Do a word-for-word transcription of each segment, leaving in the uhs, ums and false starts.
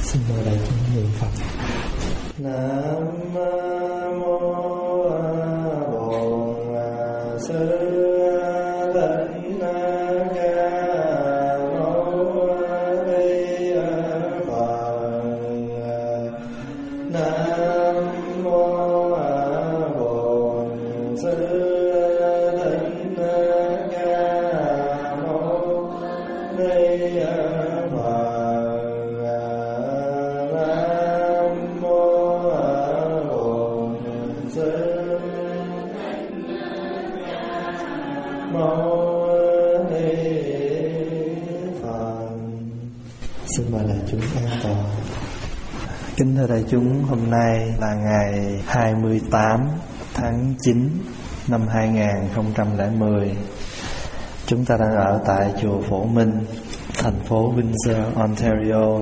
Xin mời đại chúng niệm Phật. Nam mô Bổn Sư Kính thưa đại chúng, hôm nay là ngày hai mươi tám tháng chín năm hai nghìn không trăm lẻ mười. Chúng ta đang ở tại chùa Phổ Minh, thành phố Windsor, Ontario.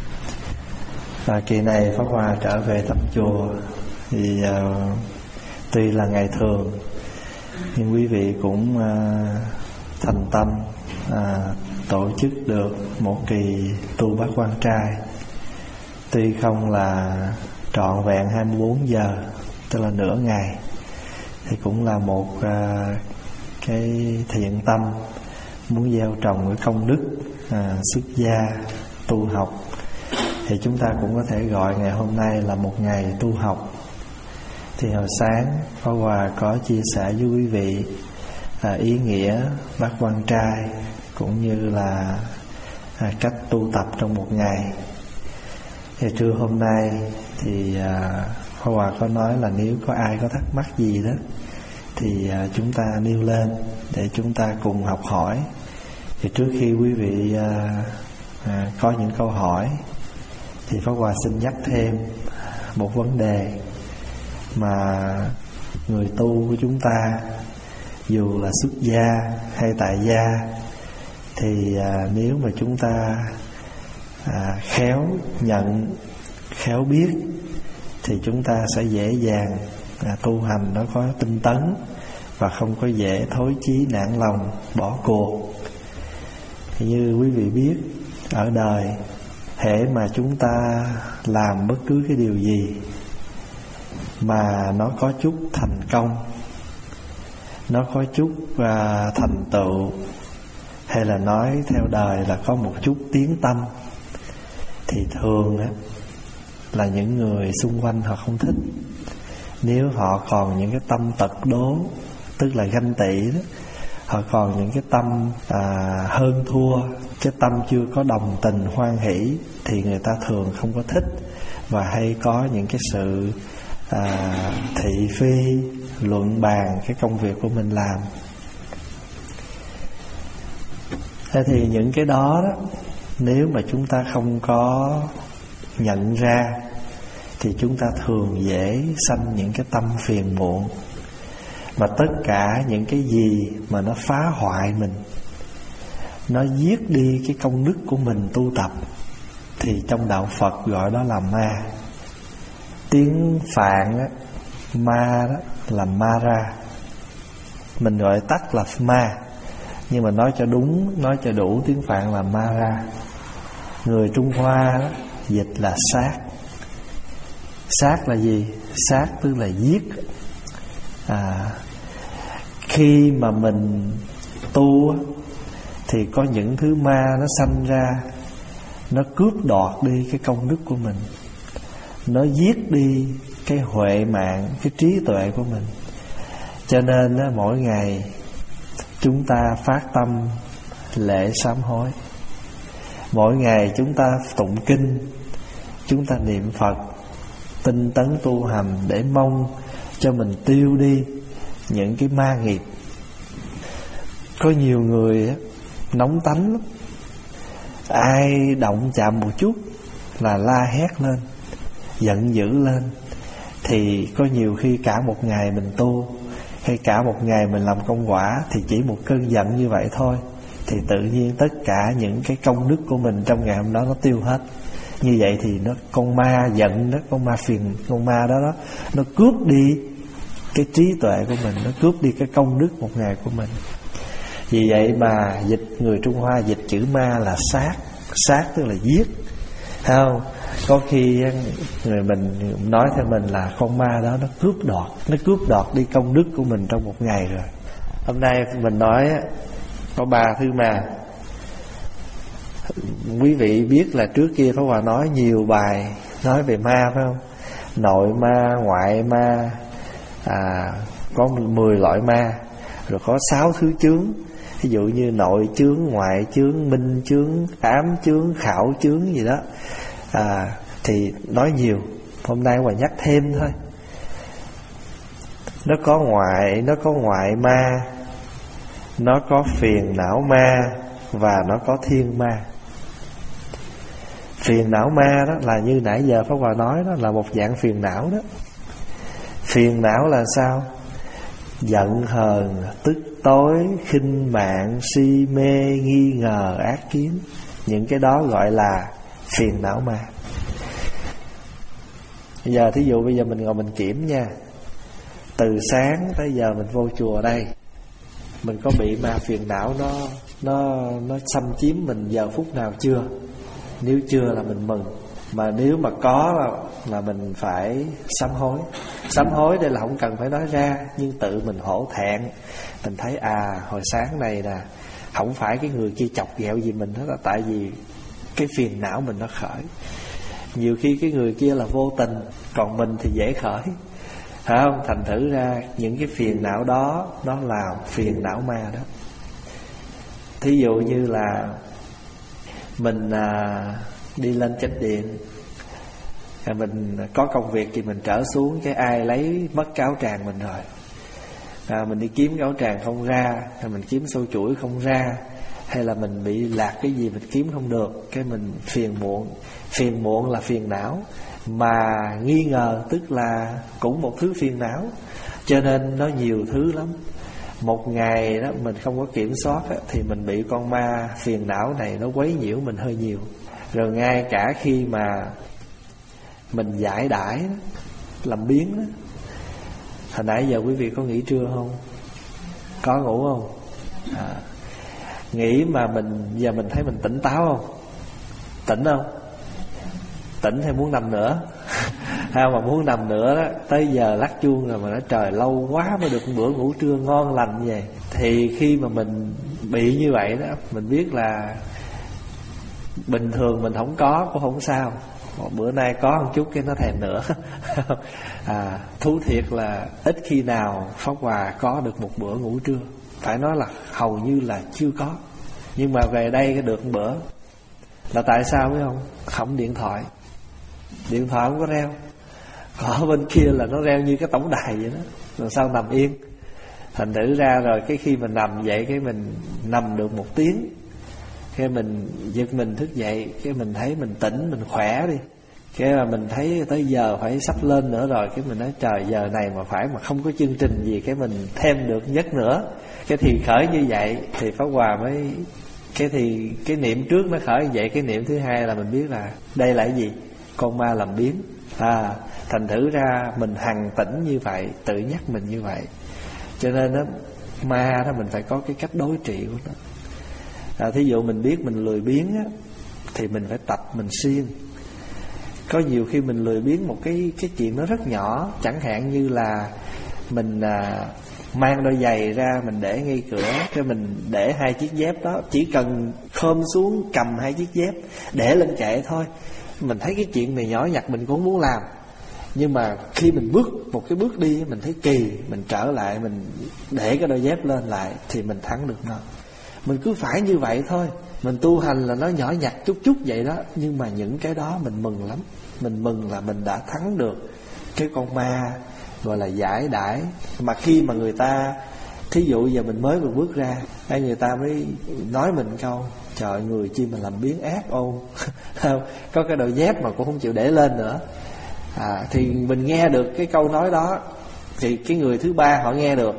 Và kỳ này Pháp Hòa trở về thăm chùa thì uh, tuy là ngày thường nhưng quý vị cũng uh, thành tâm uh, tổ chức được một kỳ tu bát quan trai. Tuy không là trọn vẹn hai mươi bốn giờ, tức là nửa ngày, thì cũng là một uh, cái thiện tâm muốn gieo trồng cái công đức uh, xuất gia tu học. Thì chúng ta cũng có thể gọi ngày hôm nay là một ngày tu học. Thì hồi sáng Pháp Hòa có chia sẻ với quý vị uh, ý nghĩa bát quan trai cũng như là uh, cách tu tập trong một ngày. Thì trưa hôm nay thì à, Pháp Hòa có nói là nếu có ai có thắc mắc gì đó thì à, chúng ta nêu lên để chúng ta cùng học hỏi. Thì trước khi quý vị à, à, có những câu hỏi thì Pháp Hòa xin nhắc thêm một vấn đề mà người tu của chúng ta, dù là xuất gia hay tại gia, thì à, nếu mà chúng ta À, khéo nhận, khéo biết thì chúng ta sẽ dễ dàng à, tu hành nó có tinh tấn và không có dễ thối chí nản lòng bỏ cuộc. Thì như quý vị biết, ở đời hễ mà chúng ta làm bất cứ cái điều gì mà nó có chút thành công, nó có chút à, thành tựu, hay là nói theo đời là có một chút tiếng tăm, thì thường á, là những người xung quanh họ không thích. Nếu họ còn những cái tâm tật đố, tức là ganh tị đó, họ còn những cái tâm à, hơn thua, cái tâm chưa có đồng tình hoan hỷ, thì người ta thường không có thích và hay có những cái sự à, thị phi, luận bàn cái công việc của mình làm. Thế thì những cái đó đó, nếu mà chúng ta không có nhận ra thì chúng ta thường dễ sanh những cái tâm phiền muộn. Và tất cả những cái gì mà nó phá hoại mình, nó giết đi cái công đức của mình tu tập, thì trong đạo Phật gọi đó là ma. Tiếng Phạn á, ma đó là Mara, mình gọi tắt là ma, nhưng mà nói cho đúng, nói cho đủ tiếng Phạn là Mara. Người Trung Hoa đó, dịch là sát. Sát là gì? Sát tức là giết. à, Khi mà mình tu thì có những thứ ma nó sanh ra, nó cướp đoạt đi cái công đức của mình, nó giết đi cái huệ mạng, cái trí tuệ của mình. Cho nên đó, mỗi ngày chúng ta phát tâm lễ sám hối, mỗi ngày chúng ta tụng kinh, chúng ta niệm Phật, tinh tấn tu hành để mong cho mình tiêu đi những cái ma nghiệp. Có nhiều người á, nóng tánh lắm, ai động chạm một chút là la hét lên, giận dữ lên. Thì có nhiều khi cả một ngày mình tu, hay cả một ngày mình làm công quả, thì chỉ một cơn giận như vậy thôi, thì tự nhiên tất cả những cái công đức của mình trong ngày hôm đó nó tiêu hết. Như vậy thì nó con ma giận đó, con ma phiền, con ma đó đó, nó cướp đi cái trí tuệ của mình, nó cướp đi cái công đức một ngày của mình. Vì vậy mà dịch, người Trung Hoa dịch chữ ma là sát. Sát tức là giết, thấy không? Có khi người mình nói theo mình là con ma đó nó cướp đoạt, nó cướp đoạt đi công đức của mình trong một ngày rồi. Hôm nay mình nói có ba thứ ma. Quý vị biết là trước kia Pháp Hòa nói nhiều bài nói về ma phải không? Nội ma, ngoại ma, à, có mười loại ma, rồi có sáu thứ chướng. Ví dụ như nội chướng, ngoại chướng, minh chướng, ám chướng, khảo chướng gì đó, à, thì nói nhiều. Hôm nay Hòa nhắc thêm thôi. Nó có ngoại, nó có ngoại ma, nó có phiền não ma, và nó có thiên ma. Phiền não ma đó là như nãy giờ Pháp Hòa nói, đó là một dạng phiền não đó. Phiền não là sao? Giận hờn, tức tối, khinh mạng, si mê, nghi ngờ, ác kiến. Những cái đó gọi là phiền não ma. Bây giờ thí dụ bây giờ mình ngồi mình kiểm nha, từ sáng tới giờ mình vô chùa đây, mình có bị ma phiền não nó nó nó xâm chiếm mình giờ phút nào chưa? Nếu chưa là mình mừng, mà nếu mà có là, là mình phải sám hối. Sám hối đây là không cần phải nói ra, nhưng tự mình hổ thẹn. Mình thấy à, hồi sáng này nè, không phải cái người kia chọc ghẹo gì mình hết, là tại vì cái phiền não mình nó khởi. Nhiều khi cái người kia là vô tình, còn mình thì dễ khởi, phải không? Thành thử ra những cái phiền não đó, nó là phiền não ma đó. Thí dụ như là mình à, đi lên chánh điện, à, mình có công việc thì mình trở xuống, cái ai lấy mất cái áo tràng mình rồi, à, mình đi kiếm cái áo tràng không ra, hay mình kiếm sâu chuỗi không ra, hay là mình bị lạc cái gì mình kiếm không được, cái mình phiền muộn. Phiền muộn là phiền não, mà nghi ngờ tức là cũng một thứ phiền não. Cho nên nó nhiều thứ lắm. Một ngày đó mình không có kiểm soát á, thì mình bị con ma phiền não này nó quấy nhiễu mình hơi nhiều. Rồi ngay cả khi mà mình giải đãi đó, làm biến đó. Hồi nãy giờ quý vị có nghỉ trưa không? Có ngủ không? À, nghỉ mà mình giờ mình thấy mình tỉnh táo không? Tỉnh không? Tỉnh hay muốn nằm nữa? Hay mà muốn nằm nữa đó, tới giờ lắc chuông rồi mà nói trời lâu quá mới được một bữa ngủ trưa ngon lành như vậy. Thì khi mà mình bị như vậy đó, mình biết là bình thường mình không có cũng không sao, bữa nay có một chút cái nó thèm nữa. À, thú thiệt là ít khi nào Pháp Hòa có được một bữa ngủ trưa. Phải nói là hầu như là chưa có. Nhưng mà về đây được một bữa. Là tại sao biết không? Không điện thoại. Điện thoại không có reo. Ở bên kia là nó reo như cái tổng đài vậy đó. Rồi sao nằm yên. Thành thử ra rồi cái khi mình nằm vậy, cái mình nằm được một tiếng, cái mình giật mình thức dậy, cái mình thấy mình tỉnh, mình khỏe đi. Cái mà mình thấy tới giờ phải sắp lên nữa rồi, cái mình nói trời giờ này mà phải mà không có chương trình gì, cái mình thêm được giấc nữa. Cái thì khởi như vậy thì Pháp Hòa mới, cái thì cái niệm trước nó khởi như vậy, cái niệm thứ hai là mình biết là đây là cái gì? Con ma làm biến. À, thành thử ra mình hằng tỉnh như vậy, tự nhắc mình như vậy. Cho nên đó, ma đó mình phải có cái cách đối trị của nó. À, thí dụ mình biết mình lười biếng á, thì mình phải tập mình siêng. Có nhiều khi mình lười biếng một cái cái chuyện nó rất nhỏ, chẳng hạn như là mình à, mang đôi giày ra mình để ngay cửa, cái mình để hai chiếc dép đó, chỉ cần khom xuống cầm hai chiếc dép để lên kệ thôi. Mình thấy cái chuyện này nhỏ nhặt mình cũng muốn làm, nhưng mà khi mình bước một cái bước đi mình thấy kỳ, mình trở lại mình để cái đôi dép lên lại thì mình thắng được nó. Mình cứ phải như vậy thôi. Mình tu hành là nó nhỏ nhặt chút chút vậy đó, nhưng mà những cái đó mình mừng lắm. Mình mừng là mình đã thắng được cái con ma gọi là giải đãi. Mà khi mà người ta, thí dụ giờ mình mới vừa bước ra, hay người ta mới nói mình câu trời người chi mà làm biến ác ôn. Có cái đôi dép mà cũng không chịu để lên nữa. À, thì mình nghe được cái câu nói đó, thì cái người thứ ba họ nghe được,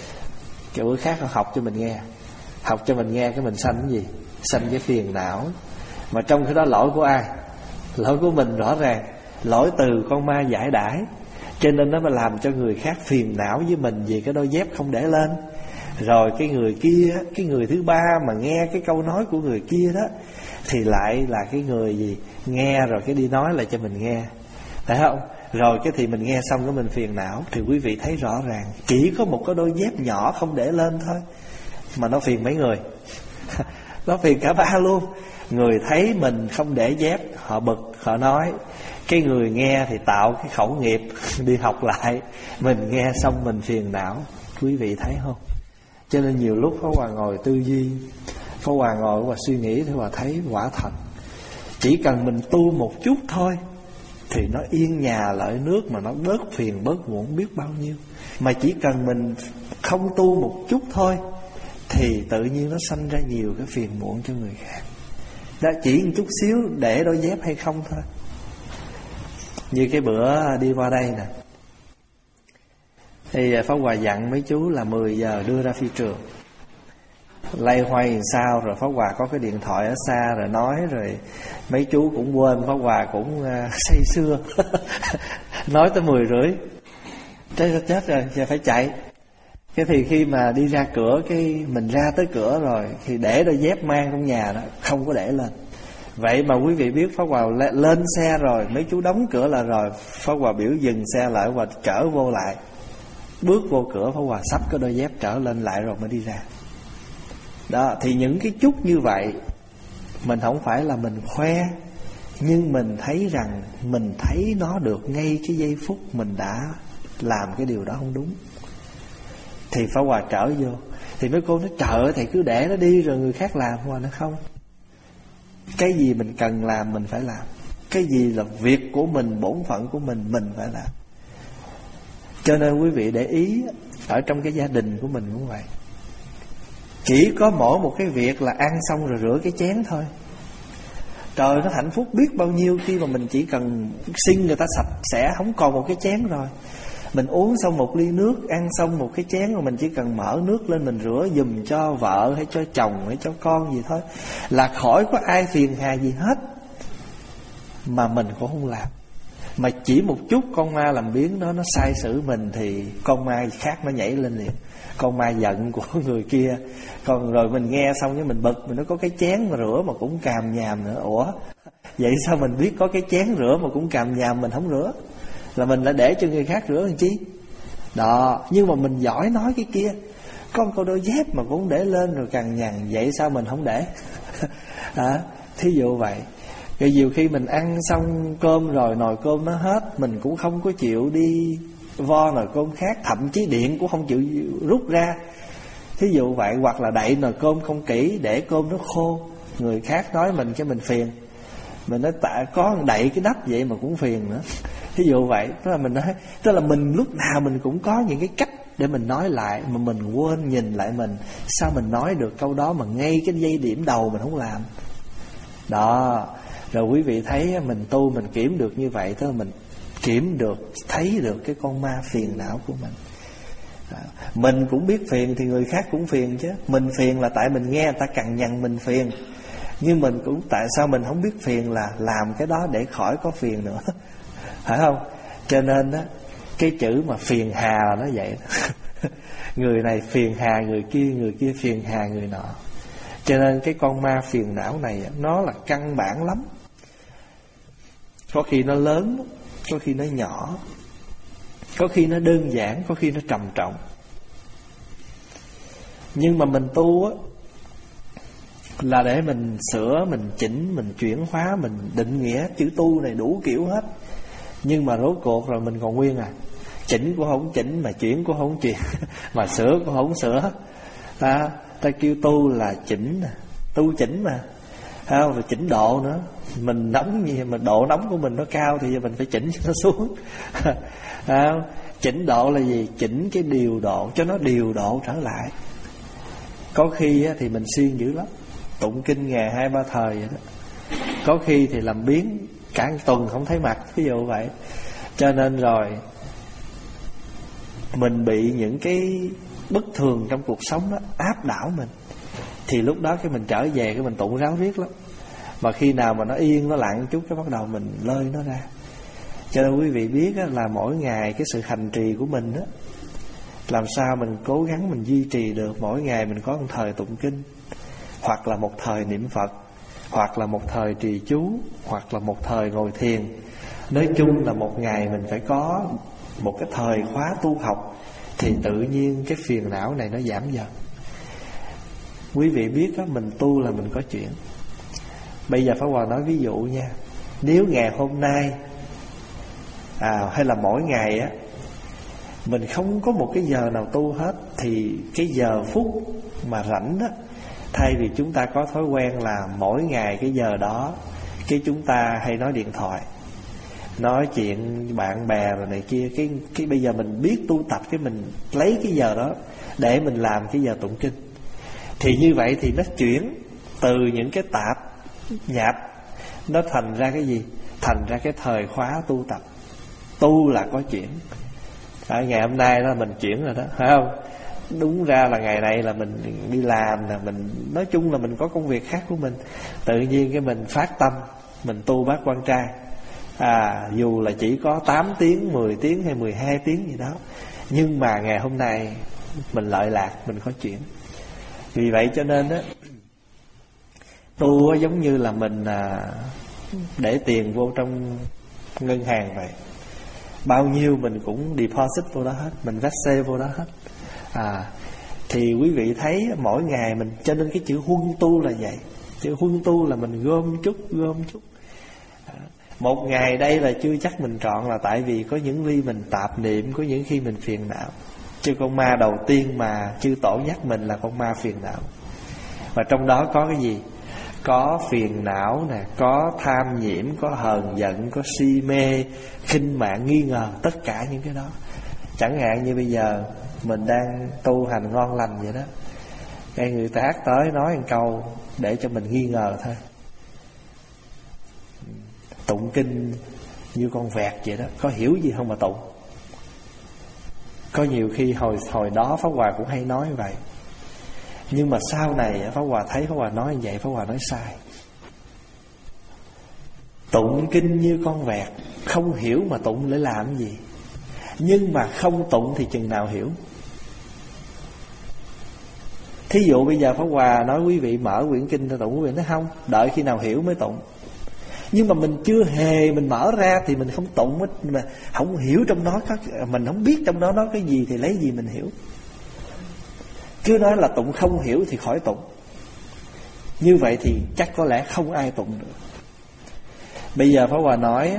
cái bữa khác họ học cho mình nghe. Học cho mình nghe cái mình sanh cái gì? Sanh cái phiền não. Mà trong cái đó lỗi của ai? Lỗi của mình rõ ràng. Lỗi từ con ma giải đãi. Cho nên nó mới làm cho người khác phiền não với mình vì cái đôi dép không để lên. Rồi cái người kia, cái người thứ ba mà nghe cái câu nói của người kia đó, thì lại là cái người gì? nghe rồi cái đi nói lại cho mình nghe, phải không? Rồi cái thì mình nghe xong cái mình phiền não. Thì quý vị thấy rõ ràng, chỉ có một cái đôi dép nhỏ không để lên thôi mà nó phiền mấy người. Nó phiền cả ba luôn. Người thấy mình không để dép, họ bực, họ nói. Cái người nghe thì tạo cái khẩu nghiệp đi học lại. Mình nghe xong mình phiền não. Quý vị thấy không? Cho nên nhiều lúc Pháp Hòa ngồi tư duy, Pháp Hòa ngồi và suy nghĩ, Pháp Hòa thấy quả thật, chỉ cần mình tu một chút thôi thì nó yên nhà lợi nước, mà nó bớt phiền bớt muộn biết bao nhiêu. Mà chỉ cần mình không tu một chút thôi thì tự nhiên nó sanh ra nhiều cái phiền muộn cho người khác. Đó, chỉ một chút xíu để đôi dép hay không thôi. Như cái bữa đi qua đây nè, thì Pháp Hòa dặn mấy chú là mười giờ đưa ra phi trường. Lay hoay làm sao rồi Pháp Hòa có cái điện thoại ở xa rồi nói, rồi mấy chú cũng quên, Pháp Hòa cũng uh, say sưa nói tới mười rưỡi, chết chết rồi giờ phải chạy. Cái thì khi mà đi ra cửa, cái mình ra tới cửa rồi thì để đôi dép mang trong nhà đó không có để lên. Vậy mà quý vị biết Pháp Hòa lên xe rồi, mấy chú đóng cửa là rồi, Pháp Hòa biểu dừng xe lại và trở vô lại. Bước vô cửa Pháp Hòa xách cái đôi dép trở lên lại rồi mới đi ra. Đó, thì những cái chút như vậy mình không phải là mình khoe, nhưng mình thấy rằng mình thấy nó được ngay cái giây phút mình đã làm cái điều đó không đúng. Thì Pháp Hòa trở vô, thì mấy cô nói trời, thầy cứ để nó đi rồi người khác làm. Hòa nói không, cái gì mình cần làm mình phải làm, cái gì là việc của mình, bổn phận của mình, mình phải làm. Cho nên quý vị để ý, ở trong cái gia đình của mình cũng vậy. Chỉ có mỗi một cái việc là ăn xong rồi rửa cái chén thôi. Trời, nó hạnh phúc biết bao nhiêu khi mà mình chỉ cần xin người ta sạch sẽ, không còn một cái chén rồi. Mình uống xong một ly nước, ăn xong một cái chén rồi mình chỉ cần mở nước lên mình rửa giùm cho vợ hay cho chồng hay cho con gì thôi, là khỏi có ai phiền hà gì hết. Mà mình cũng không làm. Mà chỉ một chút con ma làm biếng nó nó sai xử mình thì con ma khác nó nhảy lên liền. Con ma giận của người kia. Còn rồi mình nghe xong với mình bực, mình nói có cái chén mà rửa mà cũng càm nhàm nữa. Ủa, vậy sao mình biết có cái chén rửa mà cũng càm nhàm mình không rửa? Là mình đã để cho người khác rửa làm chi? Đó, nhưng mà mình giỏi nói cái kia. Có một câu đôi dép mà cũng để lên rồi cằn nhằn, vậy sao mình không để? À, thí dụ vậy. Rồi nhiều khi mình ăn xong cơm rồi nồi cơm nó hết, mình cũng không có chịu đi vo nồi cơm khác, thậm chí điện cũng không chịu rút ra. Thí dụ vậy. Hoặc là đậy nồi cơm không kỹ, để cơm nó khô, người khác nói mình cho mình phiền. Mình nói tại có đậy cái nắp vậy mà cũng phiền nữa. Thí dụ vậy. Tức là mình nói, tức là mình lúc nào mình cũng có những cái cách để mình nói lại, mà mình quên nhìn lại mình. Sao mình nói được câu đó mà ngay cái giây điểm đầu mình không làm? Đó. Rồi quý vị thấy mình tu mình kiểm được như vậy, tức là mình kiểm được, thấy được cái con ma phiền não của mình. Mình cũng biết phiền thì người khác cũng phiền chứ. Mình phiền là tại mình nghe người ta cằn nhằn mình phiền. Nhưng mình cũng tại sao mình không biết phiền là làm cái đó để khỏi có phiền nữa. Phải không? Cho nên đó, cái chữ mà phiền hà là nó vậy đó. Người này phiền hà người kia, người kia phiền hà người nọ. Cho nên cái con ma phiền não này nó là căn bản lắm. Có khi nó lớn, có khi nó nhỏ, có khi nó đơn giản, có khi nó trầm trọng. Nhưng mà mình tu á là để mình sửa, mình chỉnh, mình chuyển hóa, mình định nghĩa. Chữ tu này đủ kiểu hết. Nhưng mà rốt cuộc rồi mình còn nguyên à. Chỉnh cũng không chỉnh, mà chuyển cũng không chuyển, mà sửa cũng không sửa. Ta, ta kêu tu là chỉnh, tu chỉnh mà, không, rồi chỉnh độ nữa. Mình nóng gì mà độ nóng của mình nó cao thì mình phải chỉnh cho nó xuống. Không? Chỉnh độ là gì? Chỉnh cái điều độ cho nó điều độ trở lại. Có khi thì mình siêng dữ lắm, tụng kinh ngày hai ba thời vậy đó. Có khi thì làm biến cả tuần không thấy mặt, ví dụ vậy. Cho nên rồi mình bị những cái bất thường trong cuộc sống đó áp đảo mình, thì lúc đó cái mình trở về cái mình tụng ráo riết lắm. Mà khi nào mà nó yên, nó lặng chút cái bắt đầu mình lơi nó ra. Cho nên quý vị biết á, là mỗi ngày cái sự hành trì của mình á, làm sao mình cố gắng mình duy trì được mỗi ngày mình có một thời tụng kinh, hoặc là một thời niệm Phật, hoặc là một thời trì chú, hoặc là một thời ngồi thiền. Nói chung là một ngày mình phải có một cái thời khóa tu học, thì tự nhiên cái phiền não này nó giảm dần. Quý vị biết đó, mình tu là mình có chuyện. Bây giờ Pháp Hòa nói ví dụ nha. Nếu ngày hôm nay à, hay là mỗi ngày á, mình không có một cái giờ nào tu hết, thì cái giờ phút mà rảnh đó, thay vì chúng ta có thói quen là mỗi ngày cái giờ đó, cái chúng ta hay nói điện thoại, nói chuyện bạn bè rồi này kia, cái cái bây giờ mình biết tu tập, cái mình lấy cái giờ đó để mình làm cái giờ tụng kinh. Thì như vậy thì nó chuyển từ những cái tạp nhạp, nó thành ra cái gì? Thành ra cái thời khóa tu tập. Tu là có chuyển. Ở ngày hôm nay đó mình chuyển rồi đó, phải không? Đúng ra là ngày này là mình đi làm, là mình nói chung là mình có công việc khác của mình. Tự nhiên cái mình phát tâm, mình tu bát quan trai. À, dù là chỉ có tám tiếng, mười tiếng hay mười hai tiếng gì đó, nhưng mà ngày hôm nay mình lợi lạc, mình có chuyển. Vì vậy cho nên đó, tu giống như là mình à, để tiền vô trong ngân hàng vậy. Bao nhiêu mình cũng deposit vô đó hết, mình vét vô đó hết. À, thì quý vị thấy mỗi ngày mình, cho nên cái chữ huân tu là vậy. Chữ huân tu là mình gom chút, gom chút. À, một ngày đây là chưa chắc mình trọn, là tại vì có những khi mình tạp niệm, có những khi mình phiền não. Chứ con ma đầu tiên mà chư tổ nhắc mình là con ma phiền não. Và trong đó có cái gì? Có phiền não nè, có tham nhiễm, có hờn giận, có si mê, khinh mạng, nghi ngờ, tất cả những cái đó. Chẳng hạn như bây giờ mình đang tu hành ngon lành vậy đó, cái người ta tới nói một câu để cho mình nghi ngờ thôi. Tụng kinh như con vẹt vậy đó, có hiểu gì không mà tụng. Có nhiều khi hồi hồi đó Pháp Hòa cũng hay nói vậy. Nhưng mà sau này Pháp Hòa thấy Pháp Hòa nói như vậy, Pháp Hòa nói sai. Tụng kinh như con vẹt, không hiểu mà tụng để làm gì. Nhưng mà không tụng thì chừng nào hiểu. Thí dụ bây giờ Pháp Hòa nói quý vị mở quyển kinh ra tụng, quý vị nói không, đợi khi nào hiểu mới tụng. Nhưng mà mình chưa hề mình mở ra thì mình không tụng hết. Mà không hiểu trong đó có, mình không biết trong đó nói cái gì thì lấy gì mình hiểu. Cứ nói là tụng không hiểu thì khỏi tụng. Như vậy thì chắc có lẽ không ai tụng được. Bây giờ Pháp Hòa nói,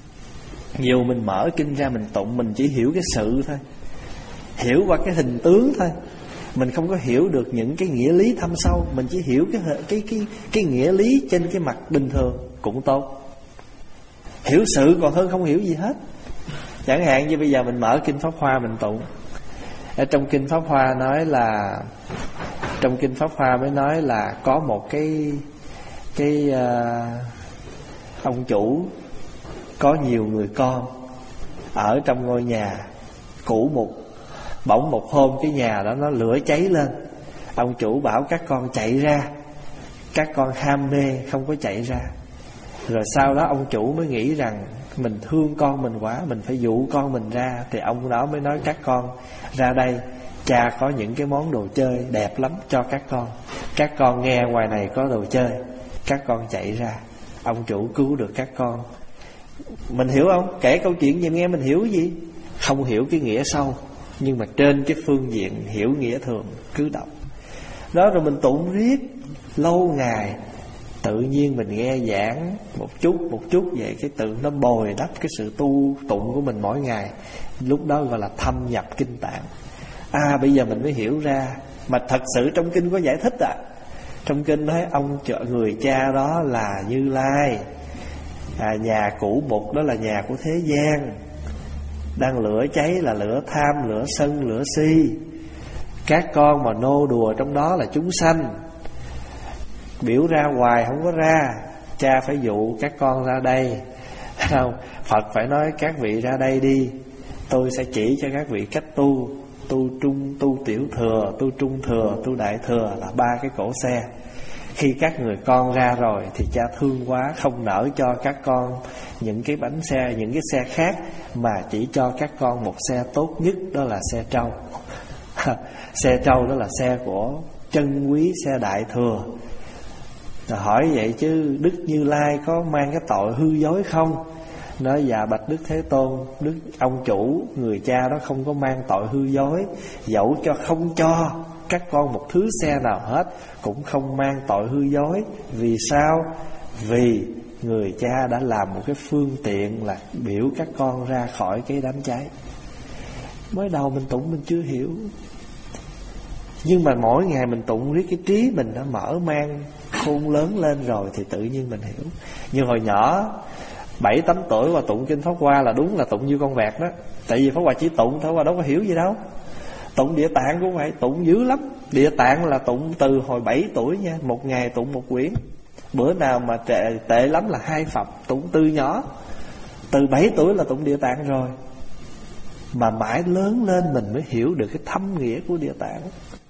dù mình mở kinh ra mình tụng, mình chỉ hiểu cái sự thôi, hiểu qua cái hình tướng thôi. Mình không có hiểu được những cái nghĩa lý thâm sâu. Mình chỉ hiểu cái cái cái cái nghĩa lý trên cái mặt bình thường cũng tốt. Hiểu sự còn hơn không hiểu gì hết. Chẳng hạn như bây giờ mình mở kinh Pháp Hoa mình tụng. Ở trong kinh Pháp Hoa nói là, trong kinh Pháp Hoa mới nói là có một cái cái uh, ông chủ có nhiều người con ở trong ngôi nhà cũ mục. Bỗng một hôm cái nhà đó nó lửa cháy lên. Ông chủ bảo các con chạy ra. Các con ham mê không có chạy ra. Rồi sau đó ông chủ mới nghĩ rằng mình thương con mình quá, mình phải dụ con mình ra. Thì ông đó mới nói các con ra đây, cha có những cái món đồ chơi đẹp lắm cho các con. Các con nghe ngoài này có đồ chơi, các con chạy ra. Ông chủ cứu được các con. Mình hiểu không? Kể câu chuyện gì nghe mình hiểu gì? Không hiểu cái nghĩa sâu, nhưng mà trên cái phương diện hiểu nghĩa thường cứ đọc. Đó rồi mình tụng riết lâu ngày, tự nhiên mình nghe giảng một chút một chút vậy, cái tự nó bồi đắp cái sự tu tụng của mình mỗi ngày. Lúc đó gọi là thâm nhập kinh tạng. À bây giờ mình mới hiểu ra. Mà thật sự trong kinh có giải thích à. Trong kinh nói ông người cha đó là Như Lai, à, nhà cũ mục đó là nhà của thế gian. Đang lửa cháy là lửa tham, lửa sân, lửa si. Các con mà nô đùa trong đó là chúng sanh. Biểu ra hoài không có ra, cha phải dụ các con ra đây. Không, Phật phải nói các vị ra đây đi, tôi sẽ chỉ cho các vị cách tu. Tu trung, tu tiểu thừa, tu trung thừa, tu đại thừa là ba cái cỗ xe. Khi các người con ra rồi thì cha thương quá, không nỡ cho các con những cái bánh xe, những cái xe khác, mà chỉ cho các con một xe tốt nhất, đó là xe trâu. Xe trâu đó là xe của chân quý, xe đại thừa. Rồi hỏi vậy chứ Đức Như Lai có mang cái tội hư dối không? Nói dạ bạch Đức Thế Tôn, Đức ông chủ người cha đó không có mang tội hư dối, dẫu cho không cho các con một thứ xe nào hết cũng không mang tội hư dối. Vì sao? Vì người cha đã làm một cái phương tiện là biểu các con ra khỏi cái đám cháy. Mới đầu mình tụng mình chưa hiểu, nhưng mà mỗi ngày mình tụng riết cái trí mình đã mở mang khôn lớn lên rồi thì tự nhiên mình hiểu. Như hồi nhỏ bảy tám tuổi và tụng kinh Pháp Hoa là đúng là tụng như con vẹt đó. Tại vì Pháp Hoa chỉ tụng thôi, Pháp Hoa đâu có hiểu gì đâu. Tụng Địa Tạng cũng vậy, tụng dữ lắm. Địa Tạng là tụng từ hồi bảy tuổi nha, một ngày tụng một quyển. Bữa nào mà tệ, tệ lắm là hai phẩm, tụng từ nhỏ. Từ bảy tuổi là tụng Địa Tạng rồi. Mà mãi lớn lên mình mới hiểu được cái thâm nghĩa của Địa Tạng.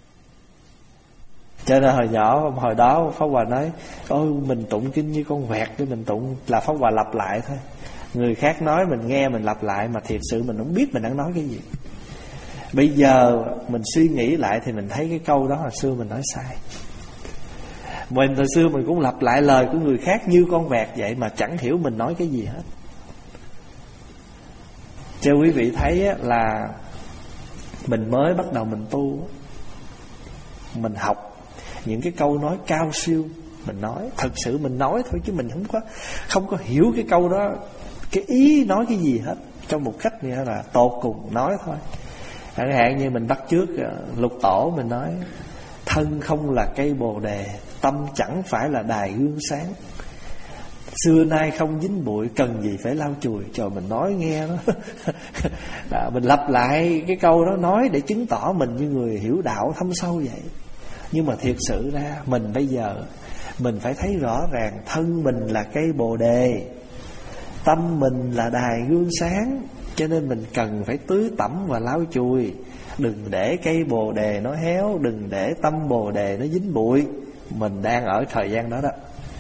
Cho nên hồi nhỏ, hồi đó Pháp Hòa nói ôi mình tụng kinh như con vẹt, để mình tụng là Pháp Hòa lặp lại thôi. Người khác nói mình nghe mình lặp lại, mà thiệt sự mình không biết mình đang nói cái gì. Bây giờ mình suy nghĩ lại thì mình thấy cái câu đó hồi xưa mình nói sai. Mình hồi xưa mình cũng lặp lại lời của người khác như con vẹt vậy, mà chẳng hiểu mình nói cái gì hết. Cho quý vị thấy là mình mới bắt đầu mình tu, mình học những cái câu nói cao siêu, mình nói thật sự mình nói thôi, chứ mình không có không có hiểu cái câu đó, cái ý nói cái gì hết, trong một cách nghĩa là tột cùng nói thôi. Chẳng hạn như mình bắt chước Lục Tổ, mình nói thân không là cây bồ đề, tâm chẳng phải là đài gương sáng, xưa nay không dính bụi, cần gì phải lau chùi. Trời, mình nói nghe đó. Đó, mình lặp lại cái câu đó nói để chứng tỏ mình như người hiểu đạo thâm sâu vậy. Nhưng mà thiệt sự ra mình bây giờ mình phải thấy rõ ràng thân mình là cây bồ đề, tâm mình là đài gương sáng. Cho nên mình cần phải tưới tẩm và lau chùi. Đừng để cây bồ đề nó héo, đừng để tâm bồ đề nó dính bụi. Mình đang ở thời gian đó đó.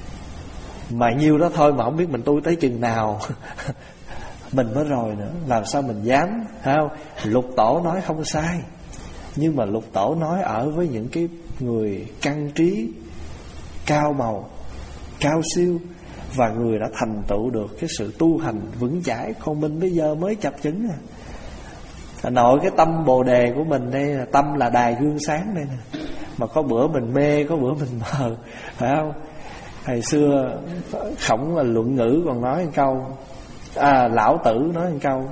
Mà nhiêu đó thôi mà không biết mình tu tới chừng nào. Mình mới rồi nữa, làm sao mình dám, không? Lục Tổ nói không sai, nhưng mà Lục Tổ nói ở với những cái người căn trí cao màu, cao siêu, và người đã thành tựu được cái sự tu hành vững chãi. Còn mình bây giờ mới chập chững à. À, nội cái tâm bồ đề của mình đây là tâm là đài gương sáng đây nè. Mà có bữa mình mê, có bữa mình mờ, phải không? Hồi xưa Khổng là luận ngữ còn nói một câu, à, Lão Tử nói một câu: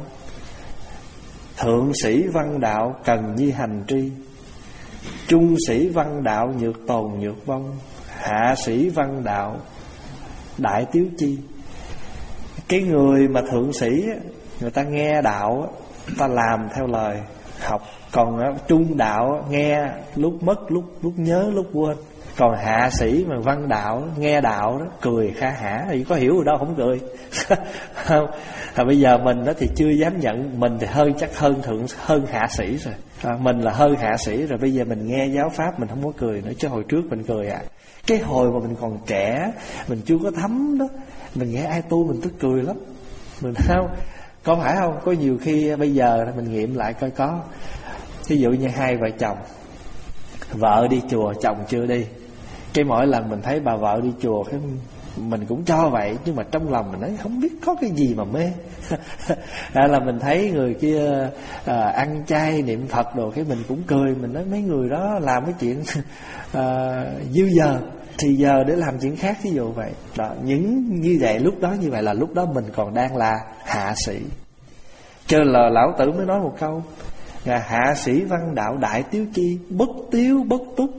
thượng sĩ văn đạo cần nhi hành tri, trung sĩ văn đạo nhược tồn nhược vong, hạ sĩ văn đạo đại tiếu chi. Cái người mà thượng sĩ người ta nghe đạo, ta làm theo lời học. Còn trung đạo nghe lúc mất, lúc lúc nhớ, lúc quên. Còn hạ sĩ mà văn đạo nghe đạo đó cười kha hả, thì có hiểu rồi đâu, không cười. Không. À, bây giờ mình đó thì chưa dám nhận mình thì hơi chắc hơn thượng hơn hạ sĩ rồi. À, mình là hơn hạ sĩ rồi. Bây giờ mình nghe giáo pháp mình không có cười nữa, chứ hồi trước mình cười à. Cái hồi mà mình còn trẻ, mình chưa có thấm đó, mình nghe ai tu mình tức cười lắm. Mình không, có phải không? Có nhiều khi bây giờ mình nghiệm lại coi có. Ví dụ như hai vợ chồng, vợ đi chùa, chồng chưa đi. Cái mỗi lần mình thấy bà vợ đi chùa, cái mình cũng cho vậy, nhưng mà trong lòng mình nói không biết có cái gì mà mê. Hay là mình thấy người kia à, ăn chay niệm Phật đồ, cái mình cũng cười. Mình nói mấy người đó làm cái chuyện à, dư giờ thì giờ để làm chuyện khác, ví dụ vậy đó. Những như vậy, lúc đó như vậy là lúc đó mình còn đang là hạ sĩ. Cho là Lão Tử mới nói một câu là hạ sĩ văn đạo đại tiếu chi, bất tiếu bất túc.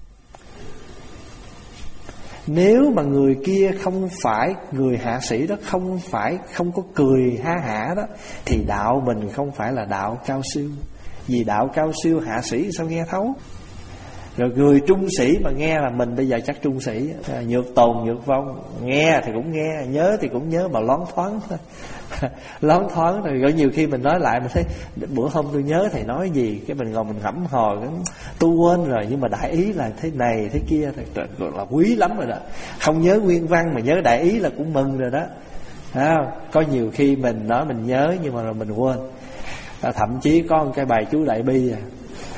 Nếu mà người kia không phải, người hạ sĩ đó không phải, không có cười ha hả đó, thì đạo mình không phải là đạo cao siêu. Vì đạo cao siêu hạ sĩ sao nghe thấu. Rồi người trung sĩ mà nghe là mình bây giờ chắc trung sĩ, nhược tồn nhược vong, nghe thì cũng nghe, nhớ thì cũng nhớ, mà loáng thoáng thôi. Loáng thoáng rồi. Có nhiều khi mình nói lại mình thấy bữa hôm tôi nhớ thầy nói gì, cái mình ngồi mình ngẫm hồi tôi quên rồi, nhưng mà đại ý là thế này thế kia, gọi là quý lắm rồi đó. Không nhớ nguyên văn mà nhớ đại ý là cũng mừng rồi đó. À, có nhiều khi mình nói mình nhớ nhưng mà rồi mình quên. À, thậm chí có một cái bài chú Đại Bi à,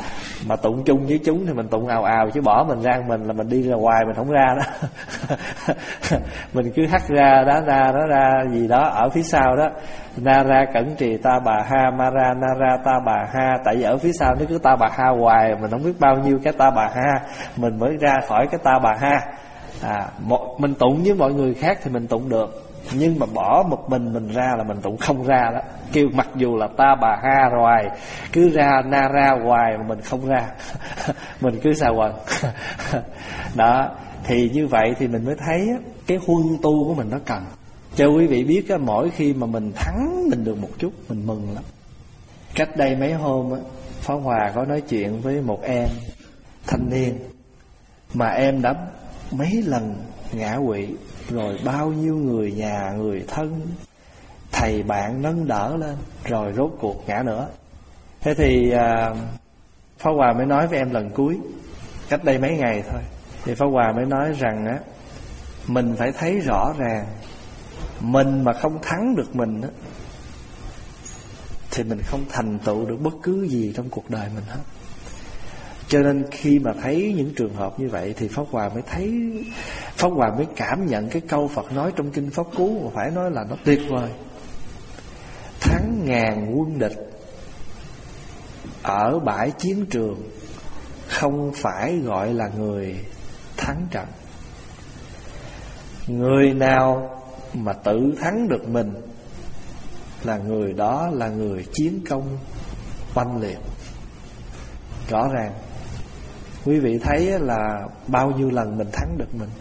Mà tụng chung với chúng thì mình tụng ào ào, chứ bỏ mình ra mình là mình đi ra ngoài mình không ra đó. Mình cứ hắt ra đó ra đó ra gì đó ở phía sau đó. Na ra cẩn trì ta bà ha, ma ra na ra ta bà ha. Tại vì ở phía sau nó cứ ta bà ha hoài, mình không biết bao nhiêu cái ta bà ha, mình mới ra khỏi cái ta bà ha. À, một, mình tụng với mọi người khác thì mình tụng được, nhưng mà bỏ một mình mình ra là mình tụng không ra đó. Kêu mặc dù là ta bà ha hoài, cứ ra na ra hoài mà mình không ra. Mình cứ xà quần. Đó, thì như vậy thì mình mới thấy cái huân tu của mình nó cần. Cho quý vị biết á, mỗi khi mà mình thắng mình được một chút, mình mừng lắm. Cách đây mấy hôm á, Pháp Hòa có nói chuyện với một em thanh niên mà em đã mấy lần ngã quỵ, rồi bao nhiêu người nhà, người thân, thầy bạn nâng đỡ lên, rồi rốt cuộc ngã nữa. Thế thì à, Pháp Hòa mới nói với em lần cuối, cách đây mấy ngày thôi. Thì Pháp Hòa mới nói rằng á, mình phải thấy rõ ràng, mình mà không thắng được mình á, thì mình không thành tựu được bất cứ gì trong cuộc đời mình hết. Cho nên khi mà thấy những trường hợp như vậy thì Pháp Hòa mới thấy, Pháp Hòa mới cảm nhận cái câu Phật nói trong Kinh Pháp Cú, mà phải nói là nó tuyệt vời. Thắng ngàn quân địch ở bãi chiến trường, không phải gọi là người thắng trận. Người nào mà tự thắng được mình là người đó là người chiến công oanh liệt. Rõ ràng quý vị thấy là bao nhiêu lần mình thắng được mình.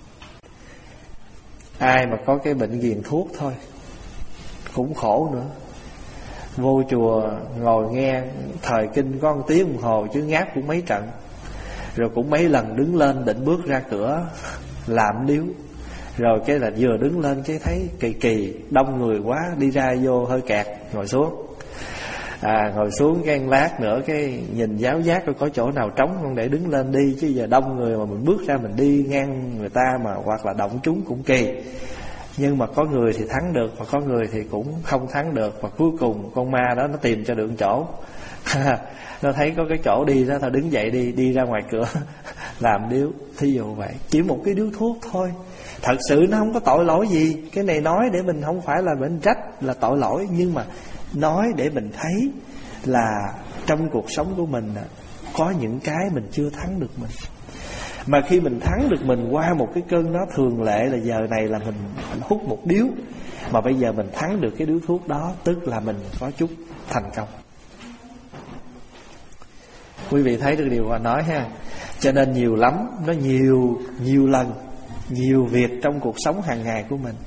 Ai mà có cái bệnh ghiền thuốc thôi cũng khổ nữa. Vô chùa ngồi nghe thời kinh có một tiếng đồng hồ, chứ ngáp cũng mấy trận, rồi cũng mấy lần đứng lên định bước ra cửa làm điếu, rồi cái là vừa đứng lên cái thấy kỳ kỳ, đông người quá, đi ra vô hơi kẹt, ngồi xuống. À, ngồi xuống cái lát nữa cái nhìn giáo giác coi có chỗ nào trống không để đứng lên đi, chứ giờ đông người mà mình bước ra mình đi ngang người ta mà hoặc là động chúng cũng kỳ. Nhưng mà có người thì thắng được, và có người thì cũng không thắng được, và cuối cùng con ma đó nó tìm cho được chỗ. Nó thấy có cái chỗ đi đó, thôi đứng dậy đi, đi ra ngoài cửa làm điếu. Thí dụ vậy, chỉ một cái điếu thuốc thôi, thật sự nó không có tội lỗi gì. Cái này nói để mình không phải là mình trách là tội lỗi, nhưng mà nói để mình thấy là trong cuộc sống của mình có những cái mình chưa thắng được mình. Mà khi mình thắng được mình qua một cái cơn đó, thường lệ là giờ này là mình hút một điếu, mà bây giờ mình thắng được cái điếu thuốc đó, tức là mình có chút thành công. Quý vị thấy được điều mà nói ha. Cho nên nhiều lắm, nó nhiều nhiều lần, nhiều việc trong cuộc sống hàng ngày của mình.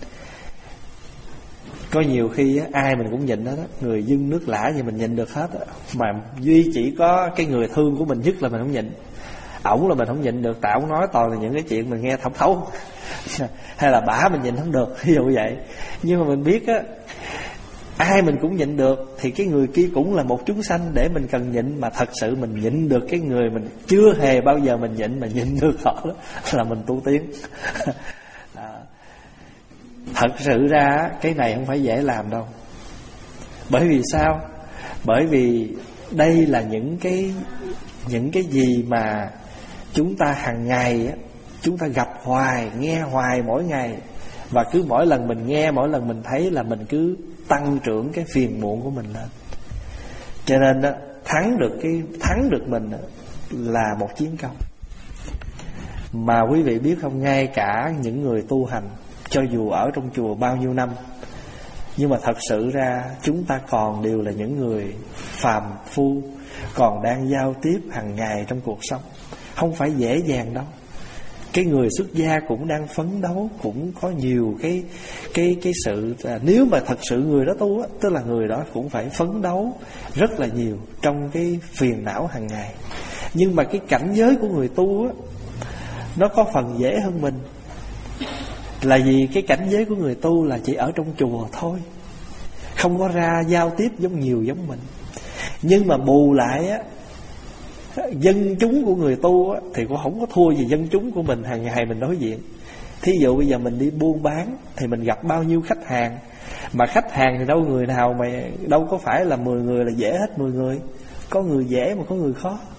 Có nhiều khi á, ai mình cũng nhịn đó, đó. Người dưng nước lã gì mình nhịn được hết đó. Mà duy chỉ có cái người thương của mình nhất là mình không nhịn. Ổng là mình không nhịn được, tại ổng nói toàn là những cái chuyện mình nghe thấu thấu. Hay là bả mình nhịn không được, ví dụ vậy. Nhưng mà mình biết á, ai mình cũng nhịn được, thì cái người kia cũng là một chúng sanh để mình cần nhịn. Mà thật sự mình nhịn được cái người mình chưa hề bao giờ mình nhịn, mà nhịn được họ đó, là mình tu tiến. À, thật sự ra cái này không phải dễ làm đâu. Bởi vì sao? Bởi vì đây là những cái những cái gì mà chúng ta hàng ngày á, chúng ta gặp hoài, nghe hoài mỗi ngày. Và cứ mỗi lần mình nghe, mỗi lần mình thấy là mình cứ tăng trưởng cái phiền muộn của mình lên. Cho nên đó, thắng được cái thắng được mình là một chiến công. Mà quý vị biết không, ngay cả những người tu hành, cho dù ở trong chùa bao nhiêu năm, nhưng mà thật sự ra chúng ta còn đều là những người phàm phu, còn đang giao tiếp hàng ngày trong cuộc sống. Không phải dễ dàng đâu. Cái người xuất gia cũng đang phấn đấu, cũng có nhiều cái cái cái sự à, nếu mà thật sự người đó tu á, tức là người đó cũng phải phấn đấu rất là nhiều trong cái phiền não hàng ngày. Nhưng mà cái cảnh giới của người tu á, nó có phần dễ hơn mình. Là vì cái cảnh giới của người tu là chỉ ở trong chùa thôi, không có ra giao tiếp giống nhiều giống mình. Nhưng mà bù lại á, dân chúng của người tu á, thì cũng không có thua gì dân chúng của mình hàng ngày mình đối diện. Thí dụ bây giờ mình đi buôn bán thì mình gặp bao nhiêu khách hàng. Mà khách hàng thì đâu người nào mà đâu có phải là mười người là dễ hết mười người. Có người dễ mà có người khó.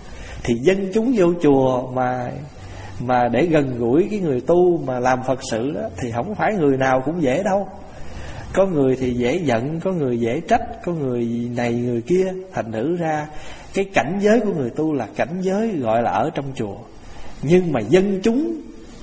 Thì dân chúng vô chùa mà Mà để gần gũi cái người tu mà làm Phật sự đó, thì không phải người nào cũng dễ đâu. Có người thì dễ giận, có người dễ trách, có người này người kia. Thành thử ra cái cảnh giới của người tu là cảnh giới gọi là ở trong chùa. Nhưng mà dân chúng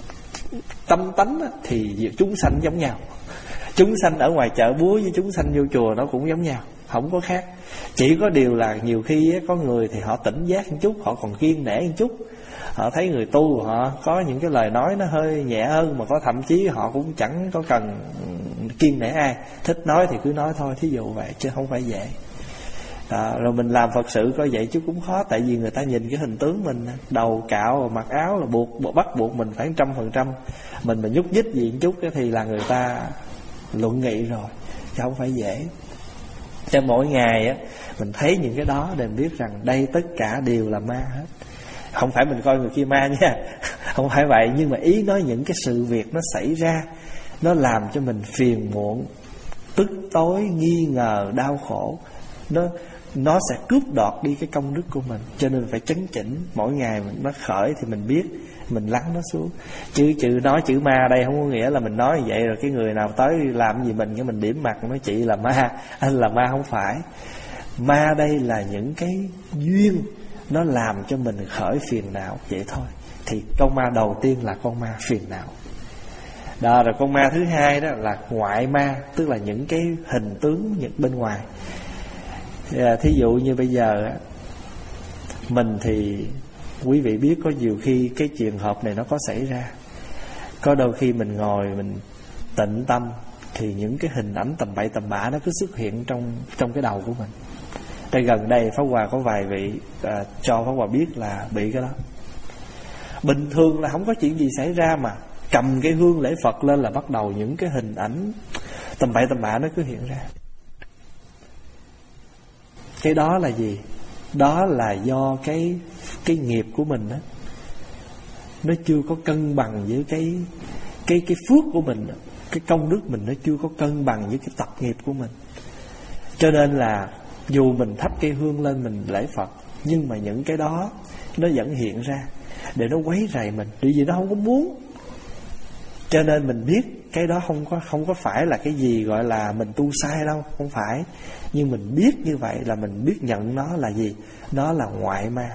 tâm tánh thì chúng sanh giống nhau. Chúng sanh ở ngoài chợ búa với chúng sanh vô chùa nó cũng giống nhau, không có khác. Chỉ có điều là nhiều khi có người thì họ tỉnh giác một chút, họ còn kiêng nể một chút. Họ thấy người tu họ có những cái lời nói nó hơi nhẹ hơn, mà có thậm chí họ cũng chẳng có cần kiêng nể ai, thích nói thì cứ nói thôi, thí dụ vậy, chứ không phải dễ. Đó, rồi mình làm Phật sự coi vậy chứ cũng khó. Tại vì người ta nhìn cái hình tướng mình, đầu cạo mặc áo là buộc bắt buộc mình phải trăm phần trăm. Mình mà nhúc nhích gì một chút thì là người ta luận nghị rồi, chứ không phải dễ. Cho mỗi ngày á, mình thấy những cái đó để mình biết rằng đây tất cả đều là ma hết. Không phải mình coi người kia ma nha, không phải vậy. Nhưng mà ý nói những cái sự việc nó xảy ra, nó làm cho mình phiền muộn, tức tối, nghi ngờ, đau khổ. Nó nó sẽ cướp đoạt đi cái công đức của mình. Cho nên phải chấn chỉnh. Mỗi ngày mình nó khởi thì mình biết, mình lắng nó xuống. Chứ chữ nói chữ ma đây không có nghĩa là mình nói như vậy rồi cái người nào tới làm gì mình cái mình điểm mặt nói chị là ma, anh là ma. Không phải. Ma đây là những cái duyên nó làm cho mình khởi phiền não, vậy thôi. Thì con ma đầu tiên là con ma phiền não. Đó, rồi con ma thứ hai đó là ngoại ma, tức là những cái hình tướng những bên ngoài. Thí dụ như bây giờ mình thì quý vị biết có nhiều khi cái trường hợp này nó có xảy ra. Có đôi khi mình ngồi mình tịnh tâm thì những cái hình ảnh tầm bậy tầm bạ nó cứ xuất hiện trong trong cái đầu của mình. Đây gần đây Pháp Hòa có vài vị à, cho Pháp Hòa biết là bị cái đó. Bình thường là không có chuyện gì xảy ra, mà cầm cái hương lễ Phật lên là bắt đầu những cái hình ảnh tầm bậy tầm bạ nó cứ hiện ra. Cái đó là gì? Đó là do cái cái nghiệp của mình đó, nó chưa có cân bằng với cái cái cái phước của mình, cái công đức mình nó chưa có cân bằng với cái tập nghiệp của mình. Cho nên là dù mình thắp cây hương lên mình lễ Phật, nhưng mà những cái đó nó vẫn hiện ra để nó quấy rầy mình, bởi vì nó không có muốn. Cho nên mình biết cái đó không có không có phải là cái gì gọi là mình tu sai đâu, không phải. Nhưng mình biết như vậy là mình biết nhận nó là gì? Nó là ngoại ma.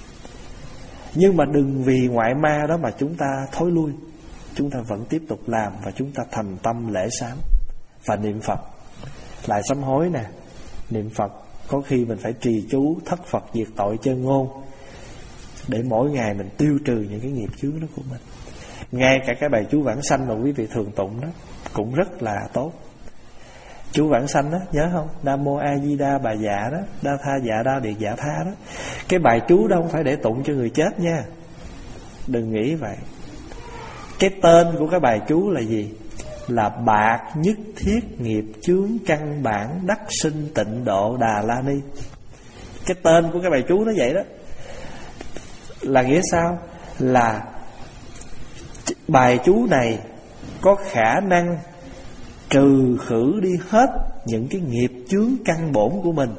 Nhưng mà đừng vì ngoại ma đó mà chúng ta thối lui. Chúng ta vẫn tiếp tục làm, và chúng ta thành tâm lễ sám và niệm Phật. Lại sám hối nè, niệm Phật. Có khi mình phải trì chú thất Phật diệt tội chân ngôn, để mỗi ngày mình tiêu trừ những cái nghiệp chướng đó của mình. Ngay cả cái bài chú vãng sanh mà quý vị thường tụng đó cũng rất là tốt. Chú vãng sanh đó, nhớ không? Nam mô A Di Đà Bà Dạ đó, Đa Tha Dạ Đa Điệt Dạ Tha đó. Cái bài chú đó không phải để tụng cho người chết nha, đừng nghĩ vậy. Cái tên của cái bài chú là gì? Là bạc nhất thiết nghiệp chướng căn bản đắc sinh tịnh độ Đà La Ni. Cái tên của cái bài chú nó vậy đó. Là nghĩa sao? Là bài chú này có khả năng trừ khử đi hết những cái nghiệp chướng căn bổn của mình.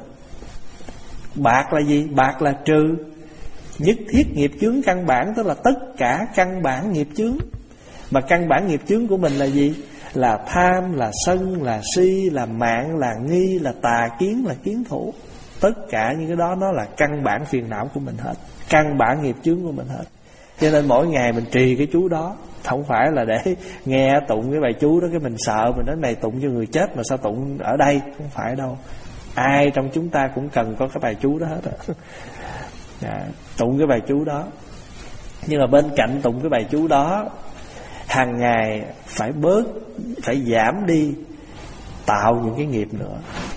Bạc là gì? Bạc là trừ. Nhất thiết nghiệp chướng căn bản, tức là tất cả căn bản nghiệp chướng. Mà căn bản nghiệp chướng của mình là gì? Là tham, là sân, là si, là mạng, là nghi, là tà kiến, là kiến thủ. Tất cả những cái đó nó là căn bản phiền não của mình hết, căn bản nghiệp chướng của mình hết. Cho nên mỗi ngày mình trì cái chú đó. Không phải là để nghe tụng cái bài chú đó cái mình sợ, mình nói này tụng cho người chết mà sao tụng ở đây. Không phải đâu. Ai trong chúng ta cũng cần có cái bài chú đó hết á. À, tụng cái bài chú đó. Nhưng mà bên cạnh tụng cái bài chú đó, hàng ngày phải bớt, phải giảm đi tạo những cái nghiệp nữa.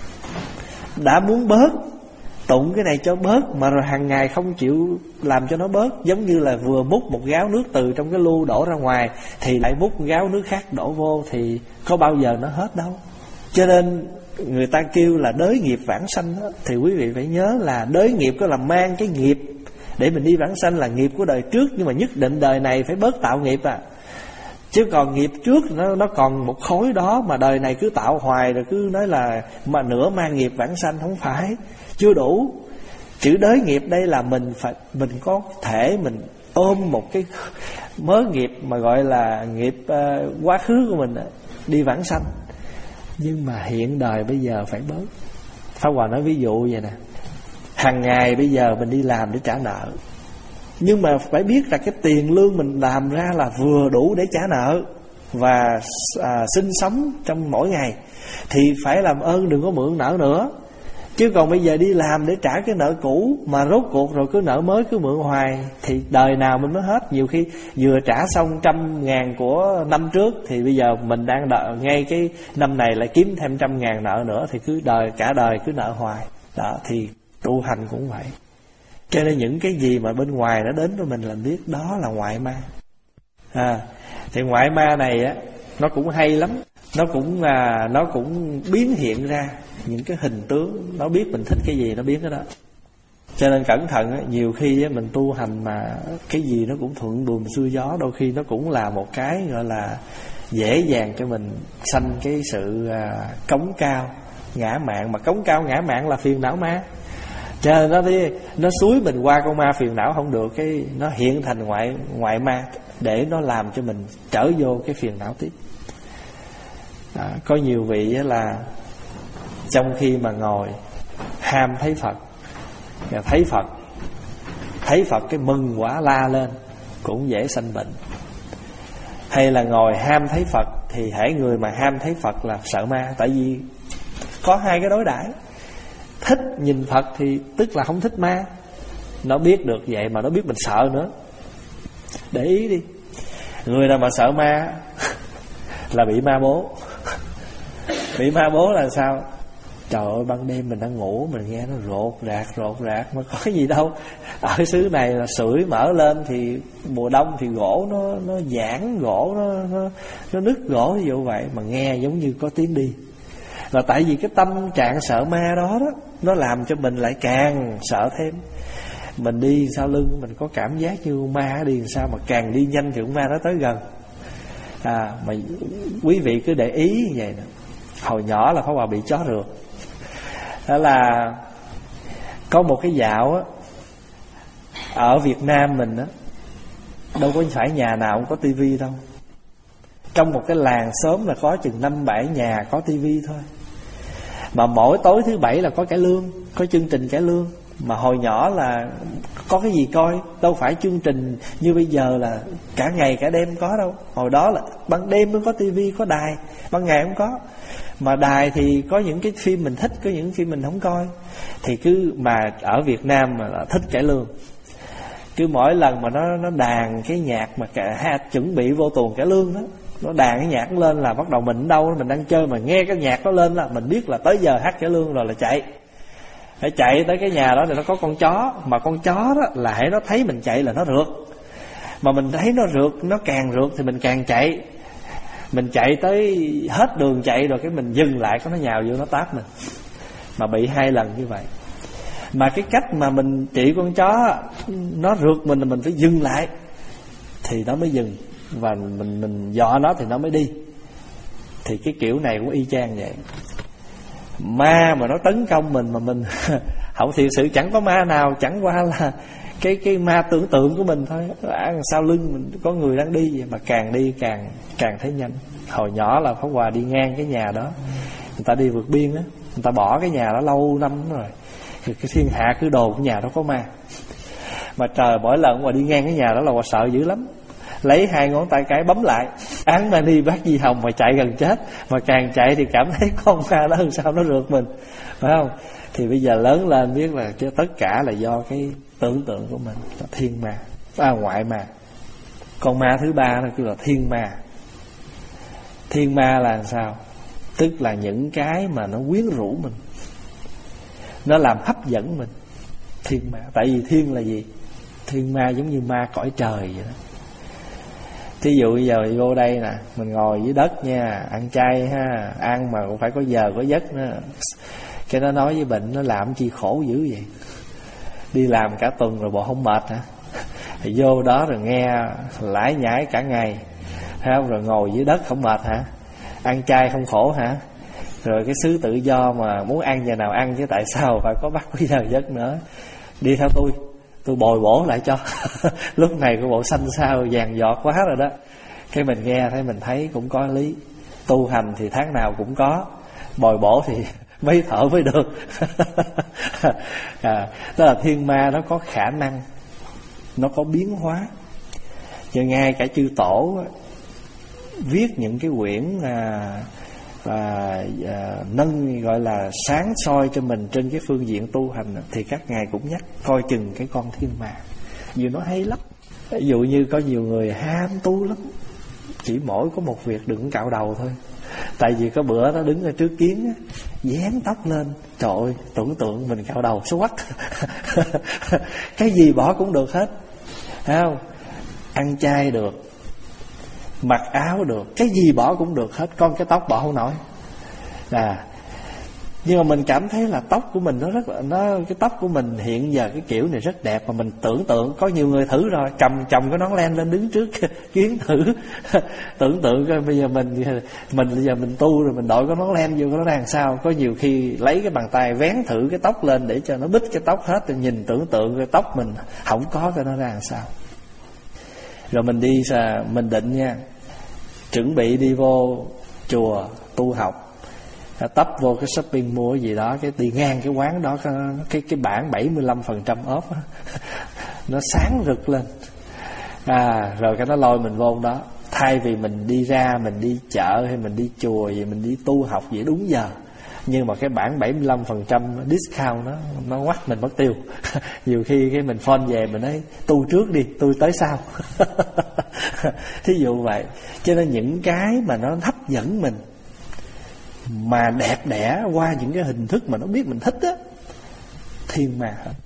Đã muốn bớt, tụng cái này cho bớt, mà rồi hàng ngày không chịu làm cho nó bớt. Giống như là vừa múc một gáo nước từ trong cái lu đổ ra ngoài, thì lại múc một gáo nước khác đổ vô, thì có bao giờ nó hết đâu. Cho nên người ta kêu là đới nghiệp vãng sanh đó, thì quý vị phải nhớ là đới nghiệp có là mang cái nghiệp để mình đi vãng sanh, là nghiệp của đời trước. Nhưng mà nhất định đời này phải bớt tạo nghiệp à. Chứ còn nghiệp trước nó, nó còn một khối đó, mà đời này cứ tạo hoài rồi cứ nói là mà nửa mang nghiệp vãng sanh. Không phải, chưa đủ. Chữ đới nghiệp đây là mình phải mình có thể mình ôm một cái mớ nghiệp mà gọi là nghiệp uh, quá khứ của mình đi vãng sanh, nhưng mà hiện đời bây giờ phải bớt. Pháp Hòa nói ví dụ vậy nè, hàng ngày bây giờ mình đi làm để trả nợ, nhưng mà phải biết là cái tiền lương mình làm ra là vừa đủ để trả nợ và à, sinh sống trong mỗi ngày, thì phải làm ơn đừng có mượn nợ nữa. Chứ còn bây giờ đi làm để trả cái nợ cũ mà rốt cuộc rồi cứ nợ mới cứ mượn hoài, thì đời nào mình mới hết. Nhiều khi vừa trả xong trăm ngàn của năm trước, thì bây giờ mình đang đợi ngay cái năm này lại kiếm thêm trăm ngàn nợ nữa, thì cứ đời cả đời cứ nợ hoài. Đó, thì tu hành cũng vậy. Cho nên những cái gì mà bên ngoài nó đến với mình là biết đó là ngoại ma. À, thì ngoại ma này á, nó cũng hay lắm. Nó cũng à, nó cũng biến hiện ra những cái hình tướng. Nó biết mình thích cái gì nó biến cái đó. Cho nên cẩn thận á, nhiều khi á, mình tu hành mà cái gì nó cũng thuận buồm xuôi gió, đôi khi nó cũng là một cái gọi là dễ dàng cho mình sanh cái sự à, cống cao ngã mạn. Mà cống cao ngã mạn là phiền não ma. Cho nên nó đi, nó xúi mình qua con ma phiền não không được, cái nó hiện thành ngoại ngoại ma để nó làm cho mình trở vô cái phiền não tiếp. À, có nhiều vị là trong khi mà ngồi ham thấy Phật, thấy Phật thấy Phật cái mừng quả la lên, cũng dễ sanh bệnh. Hay là ngồi ham thấy Phật, thì hễ người mà ham thấy Phật là sợ ma. Tại vì có hai cái đối đãi. Thích nhìn Phật thì tức là không thích ma. Nó biết được vậy mà nó biết mình sợ nữa. Để ý đi, người nào mà sợ ma là bị ma bố. Bị ma bố là sao? Trời ơi, ban đêm mình đang ngủ, mình nghe nó rột rạc rột rạc mà có cái gì đâu. Ở xứ này là sưởi mở lên, thì mùa đông thì gỗ nó nó giãn, gỗ nó nó, nó nứt gỗ ví dụ vậy, mà nghe giống như có tiếng đi. Là tại vì cái tâm trạng sợ ma đó đó, nó làm cho mình lại càng sợ thêm. Mình đi sau lưng mình có cảm giác như con ma đi làm sao, mà càng đi nhanh thì con ma nó tới gần. À, mà quý vị cứ để ý như vậy nè. Hồi nhỏ là Pháp Hòa bị chó rượt. Đó là có một cái dạo á, ở Việt Nam mình á, đâu có phải nhà nào cũng có tivi đâu. Trong một cái làng xóm là có chừng năm bảy nhà có tivi thôi. Mà mỗi tối thứ bảy là có cải lương, có chương trình cải lương. Mà hồi nhỏ là có cái gì coi, đâu phải chương trình như bây giờ là cả ngày cả đêm có đâu. Hồi đó là ban đêm mới có tivi, có đài, ban ngày không có. Mà đài thì có những cái phim mình thích, có những phim mình không coi. Thì cứ mà ở Việt Nam mà là thích cải lương, cứ mỗi lần mà nó nó đàn cái nhạc mà cả ha, chuẩn bị vô tuồng cải lương đó, nó đàn cái nhạc lên là bắt đầu mình ở đâu mình đang chơi mà nghe cái nhạc nó lên là mình biết là tới giờ hát cải lương rồi, là chạy. Phải chạy tới cái nhà đó thì nó có con chó. Mà con chó đó là hãy nó thấy mình chạy là nó rượt. Mà mình thấy nó rượt, nó càng rượt thì mình càng chạy. Mình chạy tới hết đường chạy rồi cái mình dừng lại, có nó nhào vô nó táp mình. Mà bị hai lần như vậy. Mà cái cách mà mình trị con chó, nó rượt mình là mình phải dừng lại thì nó mới dừng. Và mình mình dọa nó thì nó mới đi. Thì cái kiểu này cũng y chang vậy. Ma mà nó tấn công mình mà mình không, thiệt sự chẳng có ma nào, chẳng qua là cái cái ma tưởng tượng của mình thôi. Sau lưng mình có người đang đi vậy, mà càng đi càng càng thấy nhanh. Hồi nhỏ là Pháp Hòa đi ngang cái nhà đó, người ta đi vượt biên á, người ta bỏ cái nhà đó lâu năm rồi, thì cái thiên hạ cứ đồn cái nhà đó có ma. Mà trời, mỗi lần Hòa đi ngang cái nhà đó là Hòa sợ dữ lắm, lấy hai ngón tay cái bấm lại, án mani bác Di Hồng mà chạy gần chết. Mà càng chạy thì cảm thấy con ma đó làm sao nó rượt mình, phải không? Thì bây giờ lớn lên biết là chứ tất cả là do cái tưởng tượng của mình, là thiên ma, à, ngoại ma. Con ma thứ ba nó kêu là thiên ma. Thiên ma là sao? Tức là những cái mà nó quyến rũ mình, nó làm hấp dẫn mình. Thiên ma. Tại vì thiên là gì? Thiên ma giống như ma cõi trời vậy đó. Thí dụ bây giờ vô đây nè, mình ngồi dưới đất nha, ăn chay ha, ăn mà cũng phải có giờ có giấc nữa. Cái nó nói với bệnh, nó làm chi khổ dữ vậy, đi làm cả tuần rồi bộ không mệt hả? Thì vô đó rồi nghe lải nhải cả ngày, thấy không? Rồi ngồi dưới đất không mệt hả? Ăn chay không khổ hả? Rồi cái xứ tự do mà muốn ăn giờ nào ăn, chứ tại sao phải có bắt có giờ giấc nữa? đi theo tôi, tôi bồi bổ lại cho. Lúc này cái bộ xanh sao vàng giọt quá rồi đó. Cái mình nghe thấy mình thấy cũng có lý. Tu hành thì tháng nào cũng có, bồi bổ thì mấy thở mới được. À, đó là thiên ma nó có khả năng, nó có biến hóa. Chứ ngay cả chư tổ viết những cái quyển à, và à, nâng gọi là sáng soi cho mình trên cái phương diện tu hành, thì các ngài cũng nhắc coi chừng cái con thiên ma, vì nó hay lắm. Ví dụ như có nhiều người ham tu lắm, chỉ mỗi có một việc đừng cạo đầu thôi. Tại vì có bữa nó đứng ở trước kiến, dán tóc lên, trời ơi, tưởng tượng mình cạo đầu xấu quắc. Cái gì bỏ cũng được hết, thấy không? Ăn chay được, mặc áo được, cái gì bỏ cũng được hết, con cái tóc bỏ không nổi. À, nhưng mà mình cảm thấy là tóc của mình nó rất là nó cái tóc của mình hiện giờ cái kiểu này rất đẹp, mà mình tưởng tượng có nhiều người thử rồi, cầm chồng cái nón len lên đứng trước kiến thử. Tưởng tượng coi bây giờ mình mình bây giờ mình tu rồi mình đội cái nón len vô, nó ra làm sao. Có nhiều khi lấy cái bàn tay vén thử cái tóc lên để cho nó bít cái tóc hết, rồi nhìn tưởng tượng cái tóc mình không có cái nó ra làm sao. Rồi mình đi mình định nha, chuẩn bị đi vô chùa tu học, tấp vô cái shopping mua cái gì đó, cái đi ngang cái quán đó, cái cái bảng bảy mươi lăm phần trăm off nó sáng rực lên. À, rồi cái nó lôi mình vô đó. Thay vì mình đi ra, mình đi chợ hay mình đi chùa gì, mình đi tu học vậy đúng giờ, nhưng mà cái bảng bảy mươi lăm phần trăm discount nó nó quắt mình mất tiêu. Nhiều khi cái mình phone về mình nói tu trước đi, tôi tới sau. Thí dụ vậy. Cho nên những cái mà nó hấp dẫn mình, mà đẹp đẽ qua những cái hình thức mà nó biết mình thích á, thiên ma hết.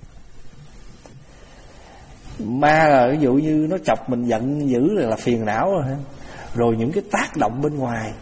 Ma là ví dụ như nó chọc mình giận dữ rồi là phiền não rồi. Rồi những cái tác động bên ngoài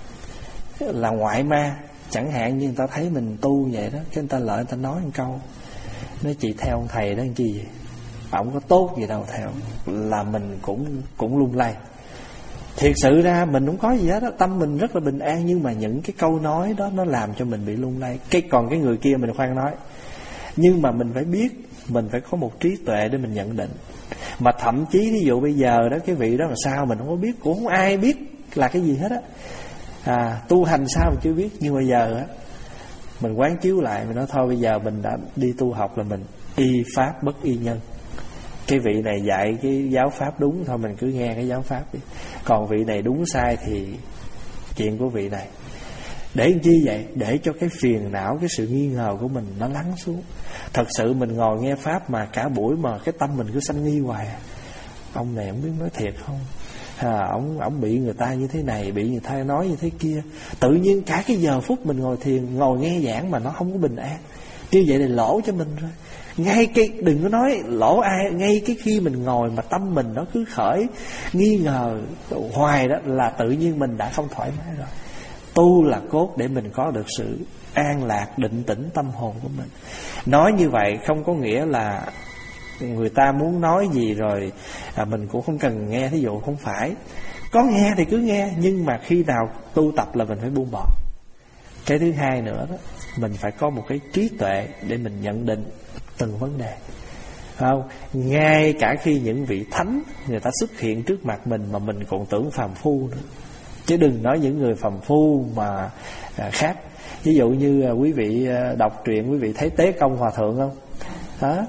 là ngoại ma. Chẳng hạn như người ta thấy mình tu vậy đó, cái người ta lợi người ta nói một câu, nói chị theo ông thầy đó làm chi vậy, ổng có tốt gì đâu theo, là mình cũng cũng lung lay. Thiệt sự ra mình không có gì hết đó, tâm mình rất là bình an, nhưng mà những cái câu nói đó nó làm cho mình bị lung lay. Cái còn cái người kia mình khoan nói, nhưng mà mình phải biết, mình phải có một trí tuệ để mình nhận định. Mà thậm chí ví dụ bây giờ đó, cái vị đó là sao mình không có biết, cũng không ai biết là cái gì hết á. À, tu hành sao mình chưa biết, nhưng bây giờ á mình quán chiếu lại, mình nói thôi bây giờ mình đã đi tu học là mình y pháp bất y nhân. Cái vị này dạy cái giáo pháp đúng, thôi mình cứ nghe cái giáo pháp đi. Còn vị này đúng sai thì chuyện của vị này. Để làm chi vậy? Để cho cái phiền não, cái sự nghi ngờ của mình nó lắng xuống. Thật sự mình ngồi nghe pháp mà cả buổi mà cái tâm mình cứ sanh nghi hoài. Ông này không biết nói thiệt không? À, ông, ông bị người ta như thế này, bị người ta nói như thế kia. Tự nhiên cả cái giờ phút mình ngồi thiền, ngồi nghe giảng mà nó không có bình an. Như vậy thì lỗ cho mình rồi. Ngay cái, đừng có nói lỗ ai, ngay cái khi mình ngồi mà tâm mình nó cứ khởi nghi ngờ hoài đó, là tự nhiên mình đã không thoải mái rồi. Tu là cốt để mình có được sự an lạc, định tĩnh tâm hồn của mình. Nói như vậy không có nghĩa là người ta muốn nói gì rồi à, mình cũng không cần nghe. Thí dụ không phải, có nghe thì cứ nghe, nhưng mà khi nào tu tập là mình phải buông bỏ. Cái thứ hai nữa đó, mình phải có một cái trí tuệ để mình nhận định từng vấn đề, không? Ngay cả khi những vị thánh người ta xuất hiện trước mặt mình mà mình còn tưởng phàm phu nữa, chứ đừng nói những người phàm phu mà à, khác. Ví dụ như à, quý vị à, đọc truyện, quý vị thấy Tế Công Hòa Thượng không? Đó,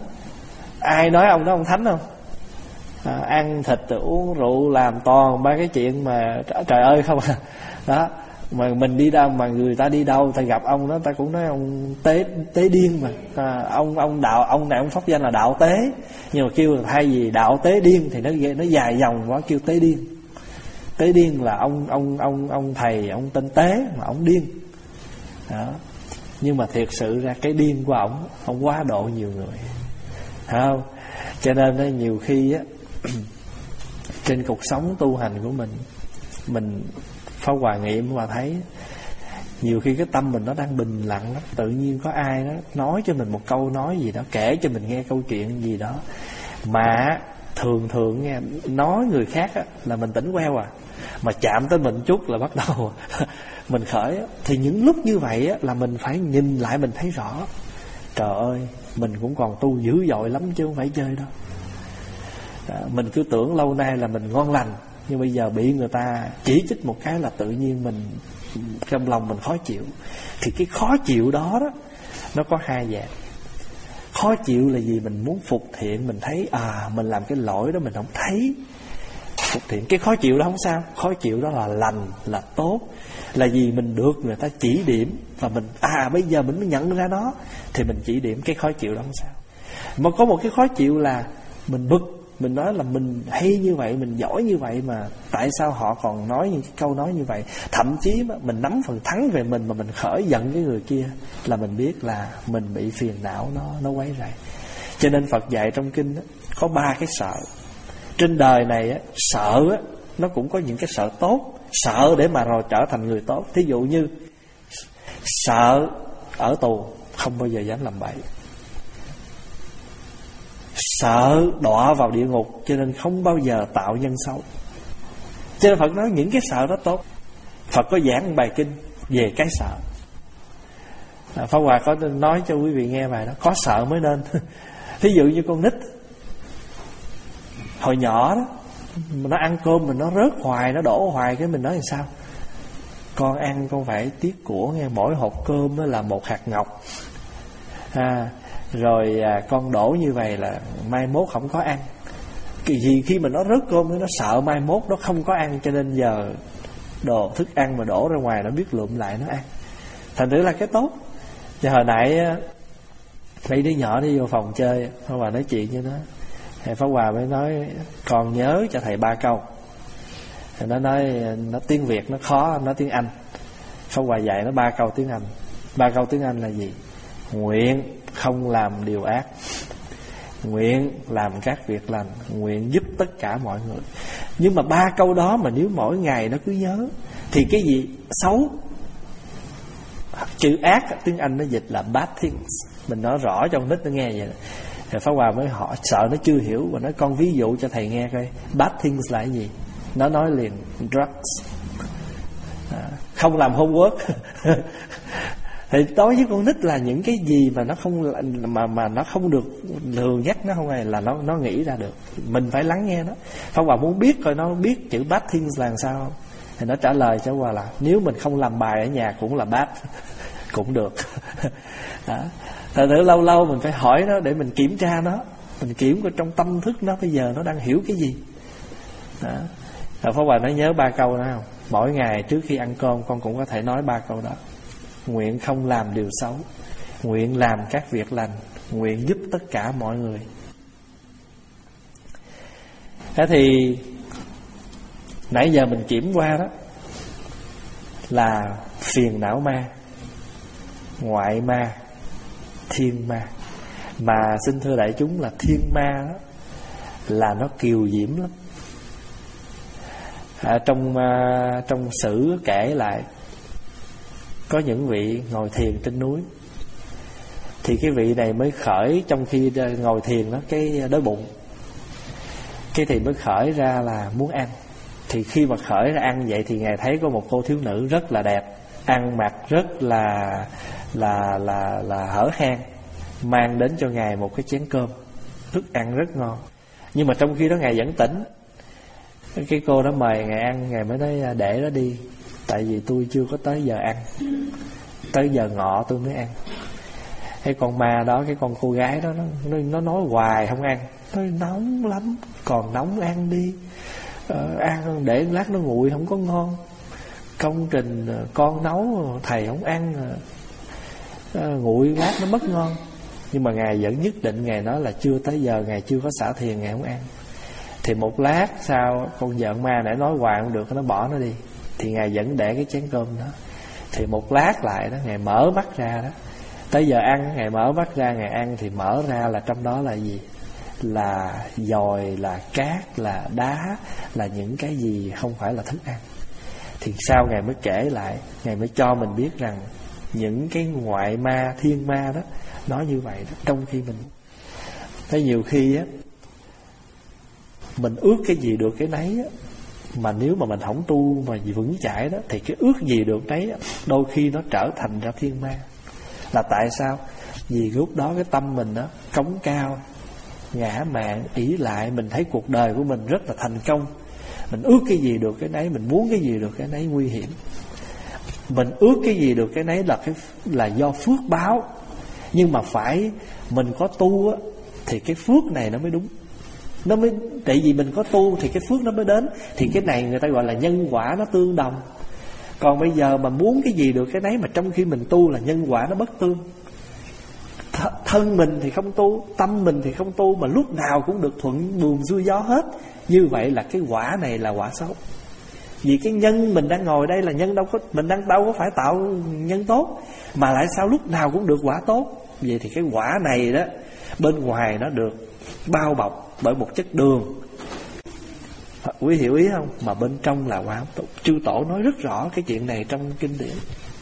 ai nói ông đó ông thánh không? À, ăn thịt uống rượu làm toàn ba cái chuyện mà trời ơi không à. Đó, mà mình đi đâu mà người ta đi đâu ta gặp ông đó ta cũng nói ông tế tế điên mà. À, ông ông đạo ông này ông pháp danh là đạo tế, nhưng mà kêu là thay vì đạo tế điên thì nó nó dài dòng quá, kêu tế điên. Tế điên là ông ông ông ông thầy ông tên Tế mà ông điên. Đó. Nhưng mà thiệt sự ra cái điên của ông ông quá độ nhiều người, không? Cho nên đó, nhiều khi á trên cuộc sống tu hành của mình, mình Pháp Hòa nghiệm mà thấy nhiều khi cái tâm mình nó đang bình lặng lắm, tự nhiên có ai đó nói cho mình một câu nói gì đó, kể cho mình nghe câu chuyện gì đó, mà thường thường nghe nói người khác á, là mình tỉnh queo à, mà chạm tới mình chút là bắt đầu mình khởi á. Thì những lúc như vậy á, là mình phải nhìn lại mình thấy rõ Trời ơi, mình cũng còn tu dữ dội lắm chứ không phải chơi đâu. À, mình cứ tưởng lâu nay là mình ngon lành, nhưng bây giờ bị người ta chỉ trích một cái là tự nhiên mình trong lòng mình khó chịu. Thì cái khó chịu đó đó nó có hai dạng. Khó chịu là gì? Mình muốn phục thiện, mình thấy à mình làm cái lỗi đó mình không thấy phục thiện. Cái khó chịu đó không sao. Khó chịu đó là lành, là tốt. Là gì? Mình được người ta chỉ điểm và mình à bây giờ mình mới nhận ra nó, thì mình chỉ điểm. Cái khó chịu đó không sao. Mà có một cái khó chịu là mình bực. Mình nói là mình hay như vậy, mình giỏi như vậy mà tại sao họ còn nói những cái câu nói như vậy. Thậm chí mà mình nắm phần thắng về mình mà mình khởi giận cái người kia, là mình biết là mình bị phiền não nó, nó quấy rầy. Cho nên Phật dạy trong kinh đó, có ba cái sợ. Trên đời này á, sợ á, nó cũng có những cái sợ tốt. Sợ để mà rồi trở thành người tốt. Thí dụ như sợ ở tù không bao giờ dám làm bậy, sợ đọa vào địa ngục cho nên không bao giờ tạo nhân xấu. Cho nên Phật nói những cái sợ đó tốt. Phật có giảng bài kinh về cái sợ. à, Pháp Hòa có nói cho quý vị nghe bài đó. Có sợ mới nên. Thí dụ như con nít hồi nhỏ đó, nó ăn cơm mình nó rớt hoài, nó đổ hoài, cái mình nói làm sao? Con ăn con phải tiếc của nghe. Mỗi hộp cơm đó là một hạt ngọc. À rồi à, con đổ như vậy là mai mốt không có ăn. Cái gì khi mà nó rớt cơm nó sợ mai mốt nó không có ăn, cho nên giờ đồ thức ăn mà đổ ra ngoài nó biết lượm lại nó ăn. Thành thử là cái tốt. Và hồi nãy mấy đứa nhỏ đi vô phòng chơi, Pháp Hòa nói chuyện với nó, thầy Pháp Hòa mới nói con nhớ cho thầy ba câu. Thì nó nói nó tiếng Việt nó khó, nó tiếng Anh. Pháp Hòa dạy nó ba câu tiếng Anh. Ba câu tiếng Anh là gì? Nguyện không làm điều ác, nguyện làm các việc lành, nguyện giúp tất cả mọi người. Nhưng mà ba câu đó mà nếu mỗi ngày nó cứ nhớ, thì cái gì xấu, chữ ác tiếng Anh nó dịch là bad things. Mình nói rõ cho con nít nó nghe vậy. Thì Pháp Hòa mới họ sợ nó chưa hiểu, và nói con ví dụ cho thầy nghe coi bad things là cái gì. Nó nói liền drugs, à, không làm homework. Thì đối với con nít là những cái gì mà nó không mà mà nó không được thường nhắc, nó không phải là nó nó nghĩ ra được. Mình phải lắng nghe nó. Pháp Hòa muốn biết coi nó biết chữ bad things là làm sao không. Thì nó trả lời cho Hòa là nếu mình không làm bài ở nhà cũng là bad, cũng được. Đó. Thật sự lâu lâu mình phải hỏi nó để mình kiểm tra nó, mình kiểm coi trong tâm thức nó bây giờ nó đang hiểu cái gì. Đó. Rồi Pháp Hòa nói nhớ ba câu đó không? Mỗi ngày trước khi ăn cơm con cũng có thể nói ba câu đó. Nguyện không làm điều xấu, nguyện làm các việc lành, nguyện giúp tất cả mọi người. Thế thì nãy giờ mình kiểm qua đó là phiền não ma, ngoại ma, thiên ma. Mà xin thưa đại chúng là thiên ma đó là nó kiều diễm lắm. À, trong uh, trong sử kể lại có những vị ngồi thiền trên núi, thì cái vị này mới khởi trong khi ngồi thiền đó cái đói bụng, cái thì mới khởi ra là muốn ăn. Thì khi mà khởi ra ăn vậy thì ngài thấy có một cô thiếu nữ rất là đẹp, ăn mặc rất là là là là hở hang, mang đến cho ngài một cái chén cơm, thức ăn rất ngon. Nhưng mà trong khi đó ngài vẫn tỉnh. Cái cô đó mời ngài ăn, ngài mới nói để đó đi, tại vì tôi chưa có tới giờ ăn, tới giờ ngọ tôi mới ăn. Cái con ma đó, cái con cô gái đó, nó, nó nói hoài không ăn. Nói nóng lắm, còn nóng ăn đi, ờ, ăn để lát nó nguội không có ngon. Công trình con nấu thầy không ăn, ờ, nguội lát nó mất ngon. Nhưng mà ngài vẫn nhất định, ngài nói là chưa tới giờ, ngài chưa có xả thiền, ngài không ăn. Thì một lát sau con vợ ma nãy nói hoài không được, nó bỏ nó đi. Thì ngài vẫn để cái chén cơm đó. Thì một lát lại đó, ngài mở mắt ra đó, tới giờ ăn, ngài mở mắt ra, ngài ăn. Thì mở ra là trong đó là gì? Là dòi, là cát, là đá, là những cái gì không phải là thức ăn. Thì sau ngài mới kể lại, ngài mới cho mình biết rằng những cái ngoại ma, thiên ma đó nói như vậy đó. Trong khi mình thấy nhiều khi á, mình ước cái gì được cái nấy á, mà nếu mà mình không tu mà vững chãi đó, thì cái ước gì được đấy đôi khi nó trở thành ra thiên ma. Là tại sao? Vì lúc đó cái tâm mình đó cống cao, ngã mạn, ỷ lại. Mình thấy cuộc đời của mình rất là thành công, mình ước cái gì được cái nấy, mình muốn cái gì được cái nấy, nguy hiểm. Mình ước cái gì được cái nấy là cái là do phước báo. Nhưng mà phải mình có tu á, thì cái phước này nó mới đúng. Nó mới, tại vì mình có tu thì cái phước nó mới đến. Thì cái này người ta gọi là nhân quả nó tương đồng. Còn bây giờ mà muốn cái gì được cái nấy, mà trong khi mình tu là nhân quả nó bất tương. Th- Thân mình thì không tu, tâm mình thì không tu, mà lúc nào cũng được thuận buồm xuôi gió hết. Như vậy là cái quả này là quả xấu. Vì cái nhân mình đang ngồi đây là nhân đâu có, mình đang đâu có phải tạo nhân tốt, mà lại sao lúc nào cũng được quả tốt. Vậy thì cái quả này đó, bên ngoài nó được bao bọc bởi một chất đường, quý hiểu ý không? Mà bên trong là quả tốt. Chư Tổ nói rất rõ cái chuyện này trong kinh điển.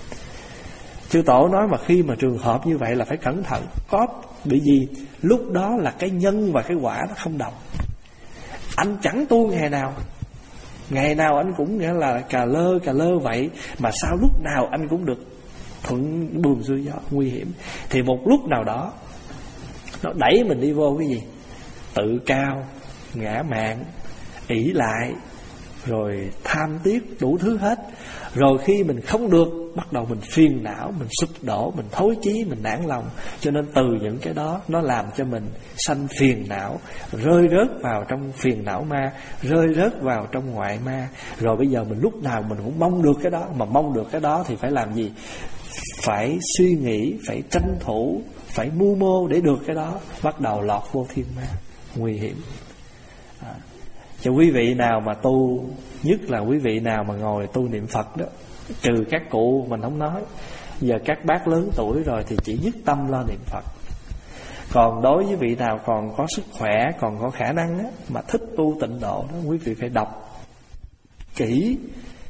Chư Tổ nói mà khi mà trường hợp như vậy là phải cẩn thận. Có bị gì? Lúc đó là cái nhân và cái quả nó không đồng. Anh chẳng tu ngày nào, ngày nào anh cũng nghĩa là cà lơ cà lơ vậy, mà sao lúc nào anh cũng được thuận buồm xuôi gió, nguy hiểm. Thì một lúc nào đó nó đẩy mình đi vô cái gì? Tự cao, ngã mạn, ỷ lại, rồi tham tiếc, đủ thứ hết. Rồi khi mình không được, bắt đầu mình phiền não, mình sụp đổ, mình thối chí, mình nản lòng. Cho nên từ những cái đó nó làm cho mình sanh phiền não, rơi rớt vào trong phiền não ma, rơi rớt vào trong ngoại ma. Rồi bây giờ mình lúc nào mình cũng mong được cái đó. Mà mong được cái đó thì phải làm gì? Phải suy nghĩ, phải tranh thủ, phải mưu mô để được cái đó. Bắt đầu lọt vô thiên ma, nguy hiểm. à. Cho quý vị nào mà tu, nhất là quý vị nào mà ngồi tu niệm Phật đó, trừ các cụ mình không nói, giờ các bác lớn tuổi rồi thì chỉ dứt tâm lo niệm Phật. Còn đối với vị nào còn có sức khỏe, còn có khả năng á, mà thích tu tịnh độ đó, quý vị phải đọc kỹ.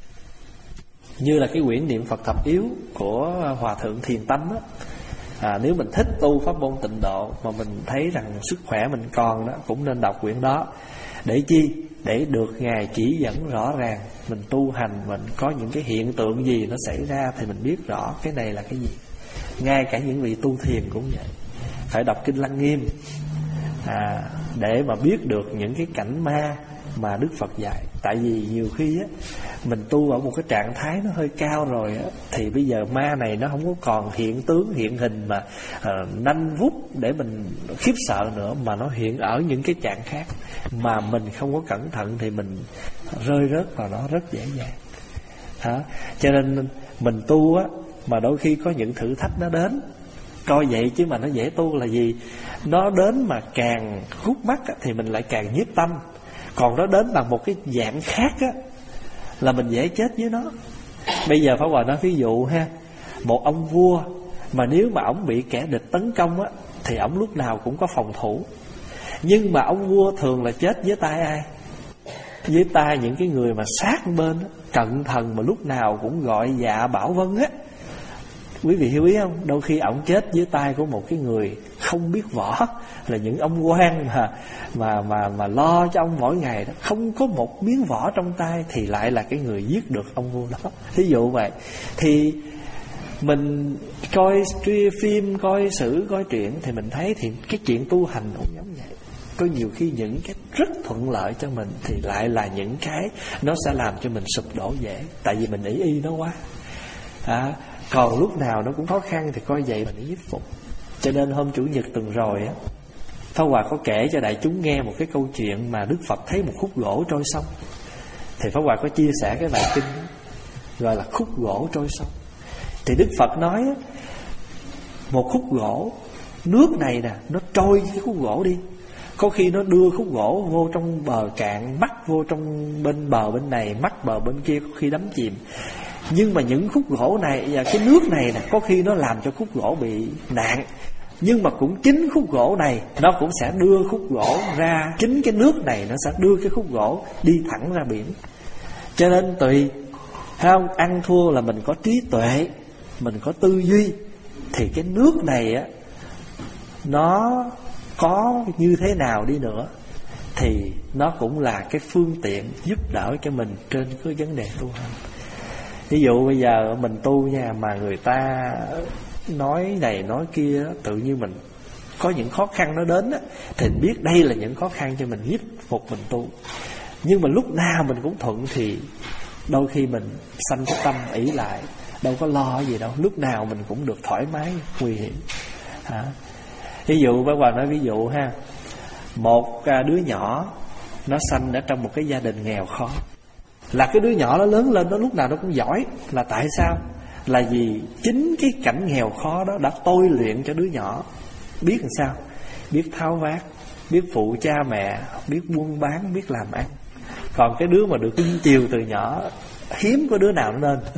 Như là cái quyển niệm Phật thập yếu của Hòa Thượng Thiền Tâm á. À, nếu mình thích tu pháp môn tịnh độ mà mình thấy rằng sức khỏe mình còn đó, cũng nên đọc quyển đó. Để chi? Để được Ngài chỉ dẫn rõ ràng. Mình tu hành, mình có những cái hiện tượng gì nó xảy ra thì mình biết rõ cái này là cái gì. Ngay cả những vị tu thiền cũng vậy, phải đọc Kinh Lăng Nghiêm à, để mà biết được những cái cảnh ma mà Đức Phật dạy. Tại vì nhiều khi á, mình tu ở một cái trạng thái nó hơi cao rồi á, thì bây giờ ma này nó không có còn hiện tướng, hiện hình mà uh, nanh vút để mình khiếp sợ nữa, mà nó hiện ở những cái trạng khác. Mà mình không có cẩn thận thì mình rơi rớt vào nó rất dễ dàng. Đó. Cho nên mình tu á, mà đôi khi có những thử thách nó đến, coi vậy chứ mà nó dễ tu là gì? Nó đến mà càng khúc mắc á, thì mình lại càng nhiếp tâm. Còn nó đến bằng một cái dạng khác á, là mình dễ chết với nó. Bây giờ Pháp Hòa nói ví dụ ha, một ông vua mà nếu mà ông bị kẻ địch tấn công á, thì ông lúc nào cũng có phòng thủ. Nhưng mà ông vua thường là chết với tay ai? Với tay những cái người mà sát bên á, cận thần mà lúc nào cũng gọi dạ bảo vân á. Quý vị hiểu ý không? Đôi khi ổng chết dưới tay của một cái người không biết võ, là những ông quan mà mà mà mà lo cho ông mỗi ngày đó, không có một miếng võ trong tay, thì lại là cái người giết được ông vua đó. Thí dụ vậy. Thì mình coi phim, coi sử, coi truyện thì mình thấy thì cái chuyện tu hành cũng giống vậy. Có nhiều khi những cái rất thuận lợi cho mình thì lại là những cái nó sẽ làm cho mình sụp đổ dễ. Tại vì mình ý y nó quá à, còn lúc nào nó cũng khó khăn thì coi vậy mà nó giúp phục. Cho nên hôm Chủ nhật tuần rồi á, Pháp Hòa có kể cho đại chúng nghe một cái câu chuyện mà Đức Phật thấy một khúc gỗ trôi sông. Thì Pháp Hòa có chia sẻ cái bài kinh đó, gọi là khúc gỗ trôi sông. Thì Đức Phật nói á, một khúc gỗ, nước này nè, nó trôi cái khúc gỗ đi, có khi nó đưa khúc gỗ vô trong bờ cạn, mắc vô trong bên bờ bên này, mắc bờ bên kia, có khi đắm chìm. Nhưng mà những khúc gỗ này và cái nước này nè, có khi nó làm cho khúc gỗ bị nạn. Nhưng mà cũng chính khúc gỗ này nó cũng sẽ đưa khúc gỗ ra, chính cái nước này nó sẽ đưa cái khúc gỗ đi thẳng ra biển. Cho nên tùy, không, ăn thua là mình có trí tuệ, mình có tư duy, thì cái nước này á, nó có như thế nào đi nữa thì nó cũng là cái phương tiện giúp đỡ cho mình trên cái vấn đề tu hành. Ví dụ bây giờ mình tu nha, mà người ta nói này nói kia, tự nhiên mình có những khó khăn nó đến á, thì mình biết đây là những khó khăn cho mình giúp phục mình tu. Nhưng mà lúc nào mình cũng thuận thì đôi khi mình sanh cái tâm ỷ lại, đâu có lo gì đâu, lúc nào mình cũng được thoải mái, nguy hiểm. Hả? Ví dụ bác Hòa nói ví dụ ha, một đứa nhỏ nó sanh ở trong một cái gia đình nghèo khó, là cái đứa nhỏ nó lớn lên nó lúc nào nó cũng giỏi. Là tại sao? Là vì chính cái cảnh nghèo khó đó đã tôi luyện cho đứa nhỏ biết làm sao, biết tháo vát, biết phụ cha mẹ, biết buôn bán, biết làm ăn. Còn cái đứa mà được cưng chiều từ nhỏ, hiếm có đứa nào nó nên.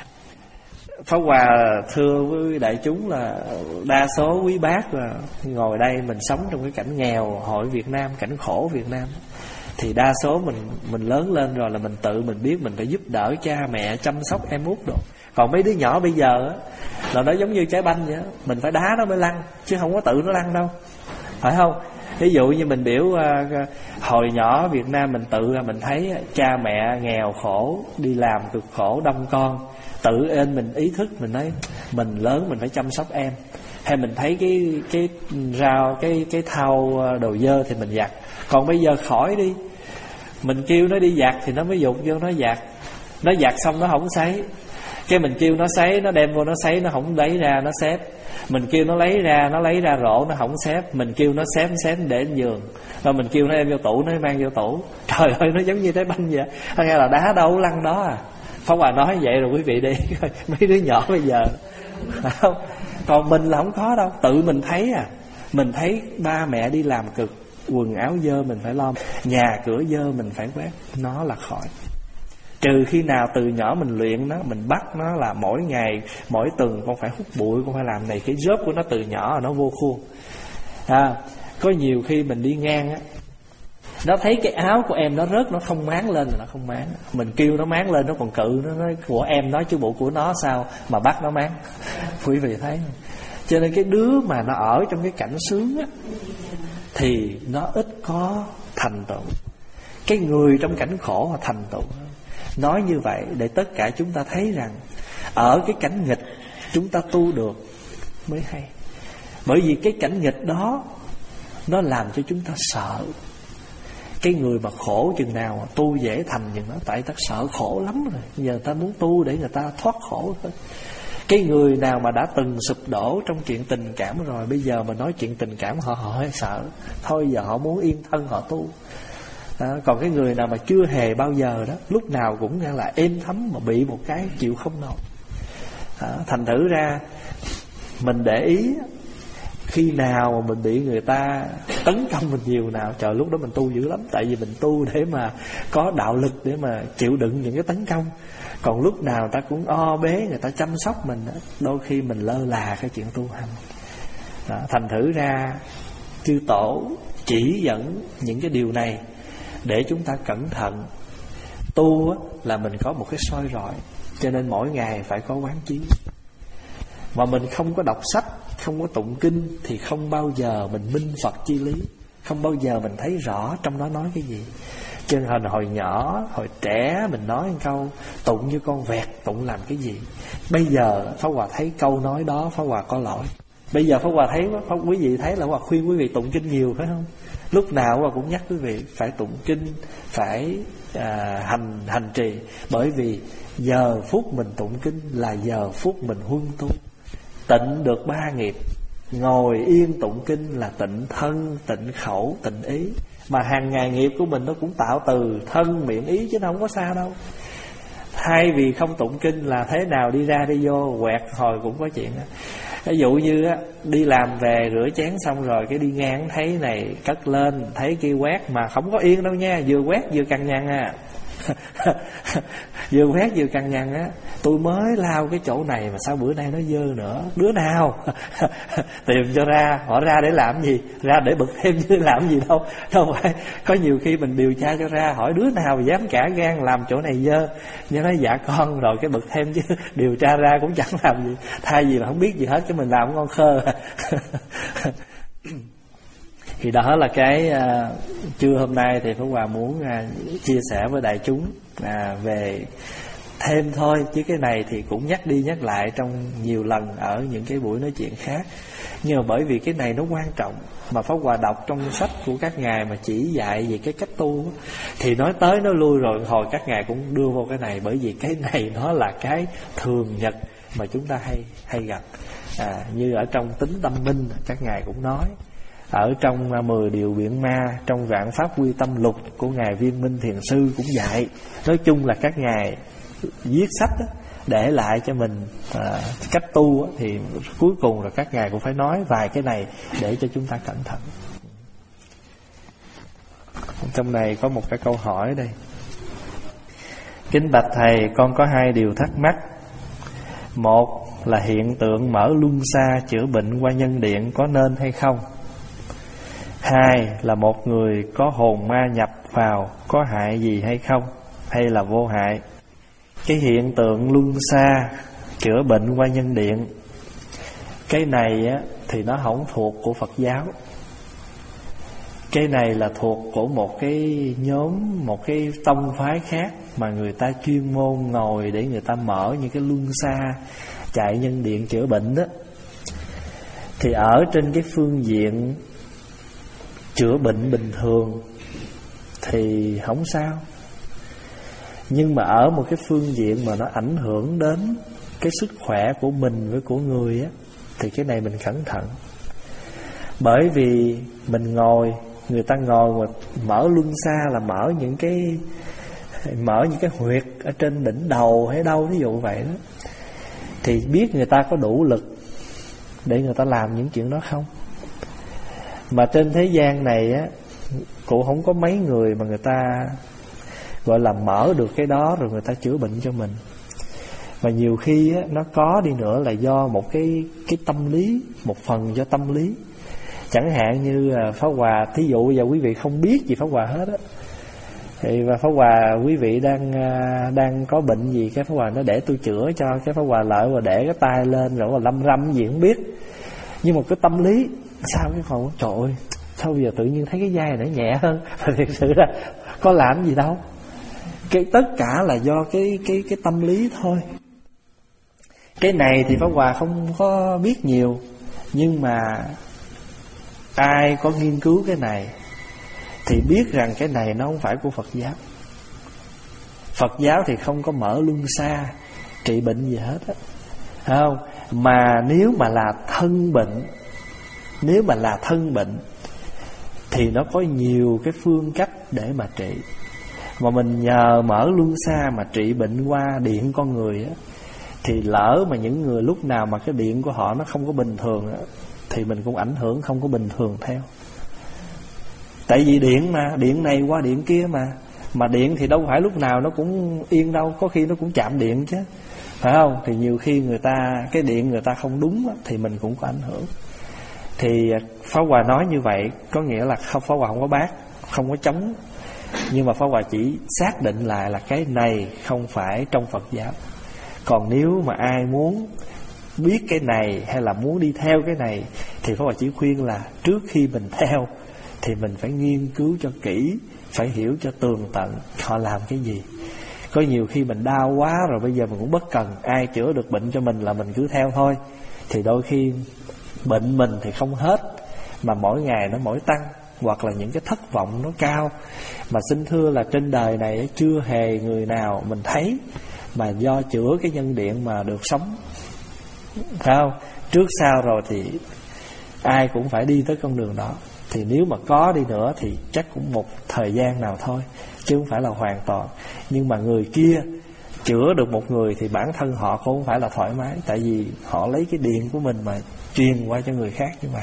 Pháp Hòa thưa với đại chúng là đa số quý bác là ngồi đây mình sống trong cái cảnh nghèo hội Việt Nam, cảnh khổ Việt Nam, thì đa số mình mình lớn lên rồi là mình tự mình biết mình phải giúp đỡ cha mẹ, chăm sóc em út rồi. Còn mấy đứa nhỏ bây giờ á, là nó giống như trái banh vậy, mình phải đá nó mới lăn, chứ không có tự nó lăn đâu, phải không? Ví dụ như mình biểu uh, hồi nhỏ Việt Nam mình tự mình thấy cha mẹ nghèo khổ, đi làm cực khổ đông con, tự ên mình ý thức, mình nói mình lớn mình phải chăm sóc em. Hay mình thấy cái cái rau cái cái thau đồ dơ thì mình giặt. Còn bây giờ khỏi đi, mình kêu nó đi giặt thì nó mới dục vô nó giặt. Nó giặt xong nó không sấy, cái mình kêu nó sấy, nó đem vô nó sấy, nó không lấy ra nó xếp. Mình kêu nó lấy ra, nó lấy ra rổ, nó không xếp. Mình kêu nó xếp, xếp để trên giường. Rồi mình kêu nó đem vô tủ, nó mang vô tủ. Trời ơi, nó giống như trái banh vậy. Nghe là đá đâu lăn đó à. Pháp Hòa nói vậy rồi quý vị đi. Mấy đứa nhỏ bây giờ, phải không? Còn mình là không có đâu, tự mình thấy à. Mình thấy ba mẹ đi làm cực, quần áo dơ mình phải lo, nhà cửa dơ mình phải quét, nó là khỏi. Trừ khi nào từ nhỏ mình luyện nó, mình bắt nó là mỗi ngày, mỗi tuần con phải hút bụi, con phải làm này. Cái job của nó từ nhỏ nó vô khuôn à. Có nhiều khi mình đi ngang á, nó thấy cái áo của em nó rớt, nó không máng lên là nó không máng. Mình kêu nó máng lên nó còn cự, nó nói của em nói chứ bộ của nó sao mà bắt nó máng. Quý vị thấy không? Cho nên cái đứa mà nó ở trong cái cảnh sướng á, thì nó ít có thành tựu. Cái người trong cảnh khổ là thành tựu. Nói như vậy để tất cả chúng ta thấy rằng ở cái cảnh nghịch chúng ta tu được mới hay. Bởi vì cái cảnh nghịch đó nó làm cho chúng ta sợ. Cái người mà khổ chừng nào mà tu dễ thành chừng đó, tại ta sợ khổ lắm rồi, giờ ta muốn tu để người ta thoát khổ thôi. Cái người nào mà đã từng sụp đổ trong chuyện tình cảm rồi, bây giờ mà nói chuyện tình cảm họ họ hơi sợ, thôi giờ họ muốn yên thân họ tu. À, còn cái người nào mà chưa hề bao giờ đó, lúc nào cũng nghe là êm thấm, mà bị một cái chịu không nổi. À, thành thử ra mình để ý, khi nào mà mình bị người ta tấn công mình nhiều nào, trời lúc đó mình tu dữ lắm. Tại vì mình tu để mà có đạo lực để mà chịu đựng những cái tấn công. Còn lúc nào ta cũng o bế, người ta chăm sóc mình, đôi khi mình lơ là cái chuyện tu hành. Đó, thành thử ra chư tổ chỉ dẫn những cái điều này để chúng ta cẩn thận. Tu là mình có một cái soi rọi, cho nên mỗi ngày phải có quán chiếu. Mà mình không có đọc sách, không có tụng kinh thì không bao giờ mình minh Phật chi lý, không bao giờ mình thấy rõ trong đó nói cái gì. Cho nên hồi nhỏ, hồi trẻ mình nói một câu tụng như con vẹt, tụng làm cái gì. Bây giờ Pháp Hòa thấy câu nói đó Pháp Hòa có lỗi. Bây giờ Pháp Hòa thấy, Pháp quý vị thấy là Pháp Hòa khuyên quý vị tụng kinh nhiều, phải không? Lúc nào Pháp Hòa cũng nhắc quý vị phải tụng kinh, phải à, hành hành trì. Bởi vì giờ phút mình tụng kinh là giờ phút mình huân tu, tịnh được ba nghiệp. Ngồi yên tụng kinh là tịnh thân, tịnh khẩu, tịnh ý. Mà hàng ngày nghiệp của mình nó cũng tạo từ thân, miệng, ý, chứ nó không có xa đâu. Thay vì không tụng kinh là thế nào đi ra đi vô quẹt hồi cũng có chuyện đó. Ví dụ như á, đi làm về rửa chén xong rồi cái đi ngang thấy này cất lên, thấy kia quét, mà không có yên đâu nha, vừa quét vừa cằn nhằn à. Vừa quét vừa cằn nhằn á. Tôi mới lao cái chỗ này mà sao bữa nay nó dơ nữa. Đứa nào tìm cho ra, họ ra để làm gì? Ra để bực thêm chứ làm gì đâu. Đâu phải. Có nhiều khi mình điều tra cho ra, hỏi đứa nào dám cả gan làm chỗ này dơ. Nhưng nói dạ con, rồi cái bực thêm chứ điều tra ra cũng chẳng làm gì. Thay vì là không biết gì hết, cái mình làm con khơ. Thì đó là cái uh, trưa hôm nay thì Pháp Hòa muốn uh, chia sẻ với đại chúng uh, về thêm thôi, chứ cái này thì cũng nhắc đi nhắc lại trong nhiều lần ở những cái buổi nói chuyện khác. Nhưng mà bởi vì cái này nó quan trọng, mà Pháp Hòa đọc trong sách của các ngài mà chỉ dạy về cái cách tu thì nói tới nói lui rồi hồi các ngài cũng đưa vô cái này. Bởi vì cái này nó là cái thường nhật mà chúng ta hay hay gặp. à, Như ở trong Tính Tâm Minh các ngài cũng nói, ở trong mười điều biện ma, trong Vạn Pháp Quy Tâm Lục của ngài Viên Minh Thiền Sư cũng dạy. Nói chung là các ngài viết sách đó, để lại cho mình à, cách tu đó, thì cuối cùng là các ngài cũng phải nói vài cái này để cho chúng ta cẩn thận. Trong này có một cái câu hỏi đây: kính bạch thầy, con có hai điều thắc mắc. Một là hiện tượng mở luân xa chữa bệnh qua nhân điện có nên hay không? Hai là một người có hồn ma nhập vào có hại gì hay không, hay là vô hại? Cái hiện tượng luân xa chữa bệnh qua nhân điện, cái này á, thì nó không thuộc của Phật giáo. Cái này là thuộc của một cái nhóm, một cái tông phái khác mà người ta chuyên môn ngồi để người ta mở những cái luân xa chạy nhân điện chữa bệnh đó. Thì ở trên cái phương diện chữa bệnh bình thường thì không sao. Nhưng mà ở một cái phương diện mà nó ảnh hưởng đến cái sức khỏe của mình với của người á, thì cái này mình cẩn thận. Bởi vì mình ngồi, người ta ngồi mà mở luân xa là mở những cái mở những cái huyệt ở trên đỉnh đầu hay đâu, ví dụ vậy đó, thì biết người ta có đủ lực để người ta làm những chuyện đó không? Mà trên thế gian này á, cũng không có mấy người mà người ta gọi là mở được cái đó rồi người ta chữa bệnh cho mình. Và nhiều khi á, nó có đi nữa là do một cái cái tâm lý, một phần do tâm lý. Chẳng hạn như Pháp Hòa, thí dụ giờ quý vị không biết gì Pháp Hòa hết á, thì và Pháp Hòa quý vị đang đang có bệnh gì, cái Pháp Hòa nó để tôi chữa cho, cái Pháp Hòa lợi và để cái tay lên rồi là lâm râm gì không biết. Nhưng mà cái tâm lý sao cái phần trời ơi, sao bây giờ tự nhiên thấy cái vai này nó nhẹ hơn. Thực sự là có làm gì đâu. Cái tất cả là do cái cái cái tâm lý thôi. Cái này thì Pháp Hòa không có biết nhiều, nhưng mà ai có nghiên cứu cái này thì biết rằng cái này nó không phải của Phật giáo. Phật giáo thì không có mở luân xa trị bệnh gì hết á, không? Mà nếu mà là thân bệnh, nếu mà là thân bệnh thì nó có nhiều cái phương cách để mà trị. Mà mình nhờ mở luân xa mà trị bệnh qua điện con người á, thì lỡ mà những người lúc nào mà cái điện của họ nó không có bình thường á, thì mình cũng ảnh hưởng không có bình thường theo. Tại vì điện mà, điện này qua điện kia mà. Mà điện thì đâu phải lúc nào nó cũng yên đâu, có khi nó cũng chạm điện chứ, phải không? Thì nhiều khi người ta, cái điện người ta không đúng á, thì mình cũng có ảnh hưởng. Thì Pháp Hòa nói như vậy có nghĩa là không, Pháp Hòa không có bác, không có chống, nhưng mà Pháp Hòa chỉ xác định lại là cái này không phải trong Phật giáo. Còn nếu mà ai muốn biết cái này hay là muốn đi theo cái này thì Pháp Hòa chỉ khuyên là trước khi mình theo thì mình phải nghiên cứu cho kỹ, phải hiểu cho tường tận họ làm cái gì. Có nhiều khi mình đau quá rồi bây giờ mình cũng bất cần, ai chữa được bệnh cho mình là mình cứ theo thôi. Thì đôi khi bệnh mình thì không hết, mà mỗi ngày nó mỗi tăng, hoặc là những cái thất vọng nó cao. Mà xin thưa là trên đời này chưa hề người nào mình thấy mà do chữa cái nhân điện mà được sống, phải không? Trước sau rồi thì ai cũng phải đi tới con đường đó. Thì nếu mà có đi nữa thì chắc cũng một thời gian nào thôi, chứ không phải là hoàn toàn. Nhưng mà người kia chữa được một người thì bản thân họ cũng không phải là thoải mái, tại vì họ lấy cái điện của mình mà truyền qua cho người khác như vậy.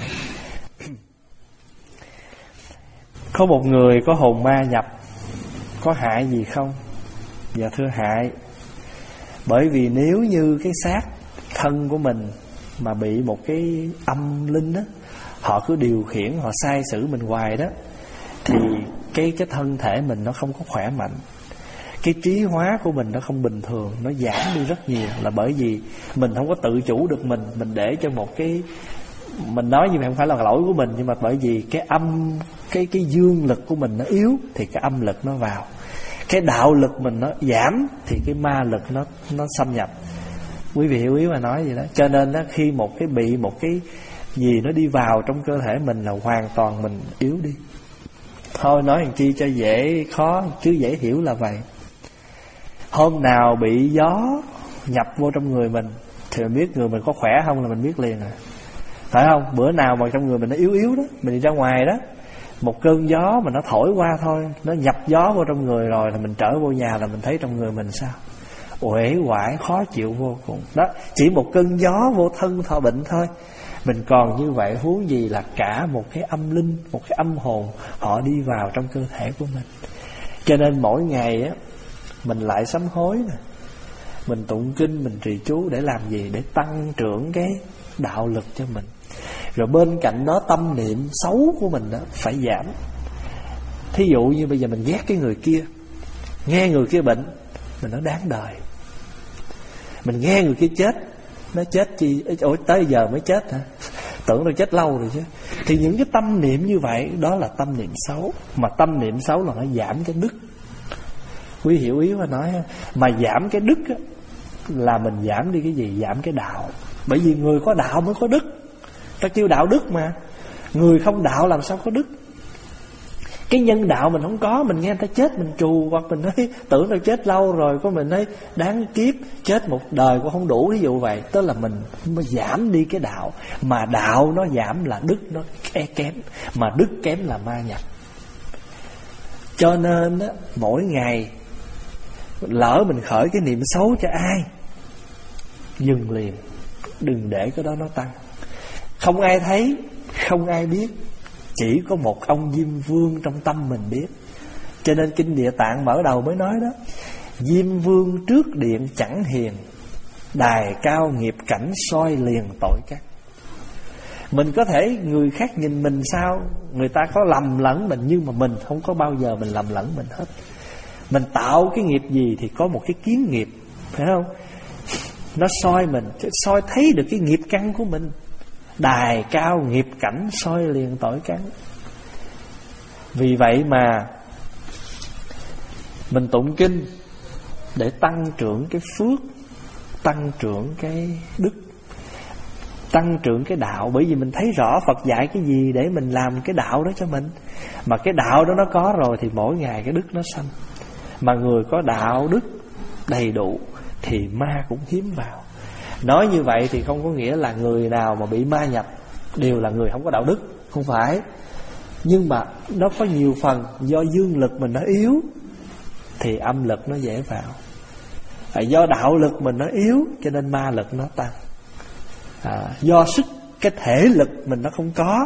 Có một người có hồn ma nhập, có hại gì không? Dạ thưa hại. Bởi vì nếu như cái xác thân của mình mà bị một cái âm linh đó, họ cứ điều khiển, họ sai sử mình hoài đó, thì cái cái thân thể mình nó không có khỏe mạnh. Cái trí hóa của mình nó không bình thường, nó giảm đi rất nhiều. Là bởi vì mình không có tự chủ được mình, mình để cho một cái, mình nói như vậy không phải là lỗi của mình, nhưng mà bởi vì cái âm, cái cái dương lực của mình nó yếu thì cái âm lực nó vào. cái đạo lực mình nó giảm thì cái ma lực nó nó xâm nhập. Quý vị hiểu ý mà nói vậy đó. Cho nên đó, khi một cái bị một cái gì nó đi vào trong cơ thể mình là hoàn toàn mình yếu đi. Thôi nói làm chi cho dễ khó, chứ dễ hiểu là vậy. Hôm nào bị gió nhập vô trong người mình thì mình biết người mình có khỏe không là mình biết liền à. Phải không? Bữa nào mà trong người mình nó yếu yếu đó, mình đi ra ngoài đó, một cơn gió mà nó thổi qua thôi, nó nhập gió vô trong người rồi là mình trở vô nhà là mình thấy trong người mình sao? Uể oải khó chịu vô cùng. Đó, chỉ một cơn gió vô thân thọ bệnh thôi. Mình còn như vậy, huống gì là cả một cái âm linh, một cái âm hồn họ đi vào trong cơ thể của mình. Cho nên mỗi ngày á, mình lại sám hối nè, mình tụng kinh, mình trì chú để làm gì? Để tăng trưởng cái đạo lực cho mình. Rồi bên cạnh đó tâm niệm xấu của mình đó phải giảm. Thí dụ như bây giờ mình ghét cái người kia, nghe người kia bệnh, mình nói đáng đời. Mình nghe người kia chết, nó chết chi? Ôi tới giờ mới chết hả? Tưởng đâu chết lâu rồi chứ. Thì những cái tâm niệm như vậy, đó là tâm niệm xấu. Mà tâm niệm xấu là nó giảm cái đức. Quý hiểu ý mà nói. Mà giảm cái đức á, là mình giảm đi cái gì? Giảm cái đạo. Bởi vì người có đạo mới có đức. Ta kêu đạo đức mà. Người không đạo làm sao có đức? Cái nhân đạo mình không có, mình nghe người ta chết mình trù, hoặc mình nói tưởng đâu chết lâu rồi, có mình nói đáng kiếp, chết một đời cũng không đủ, ví dụ vậy. Tức là mình mới giảm đi cái đạo. Mà đạo nó giảm là đức nó kém, mà đức kém là ma nhập. Cho nên á, mỗi ngày lỡ mình khởi cái niệm xấu cho ai, dừng liền, đừng để cái đó nó tăng. Không ai thấy, không ai biết, chỉ có một ông Diêm Vương trong tâm mình biết. Cho nên Kinh Địa Tạng mở đầu mới nói đó: Diêm Vương trước điện chẳng hiền, đài cao nghiệp cảnh soi liền tội cắt. Mình có thể người khác nhìn mình sao, người ta có lầm lẫn mình, nhưng mà mình không có bao giờ mình lầm lẫn mình hết. Mình tạo cái nghiệp gì thì có một cái kiến nghiệp, phải không? Nó soi mình, soi thấy được cái nghiệp căn của mình. Đài cao nghiệp cảnh soi liền tội căn. Vì vậy mà mình tụng kinh để tăng trưởng cái phước, tăng trưởng cái đức, tăng trưởng cái đạo. Bởi vì mình thấy rõ Phật dạy cái gì để mình làm cái đạo đó cho mình. Mà cái đạo đó nó có rồi thì mỗi ngày cái đức nó sanh. Mà người có đạo đức đầy đủ thì ma cũng hiếm vào. Nói như vậy thì không có nghĩa là người nào mà bị ma nhập đều là người không có đạo đức, không phải. Nhưng mà nó có nhiều phần do dương lực mình nó yếu thì âm lực nó dễ vào. à, Do đạo lực mình nó yếu cho nên ma lực nó tăng. à, Do sức cái thể lực mình nó không có.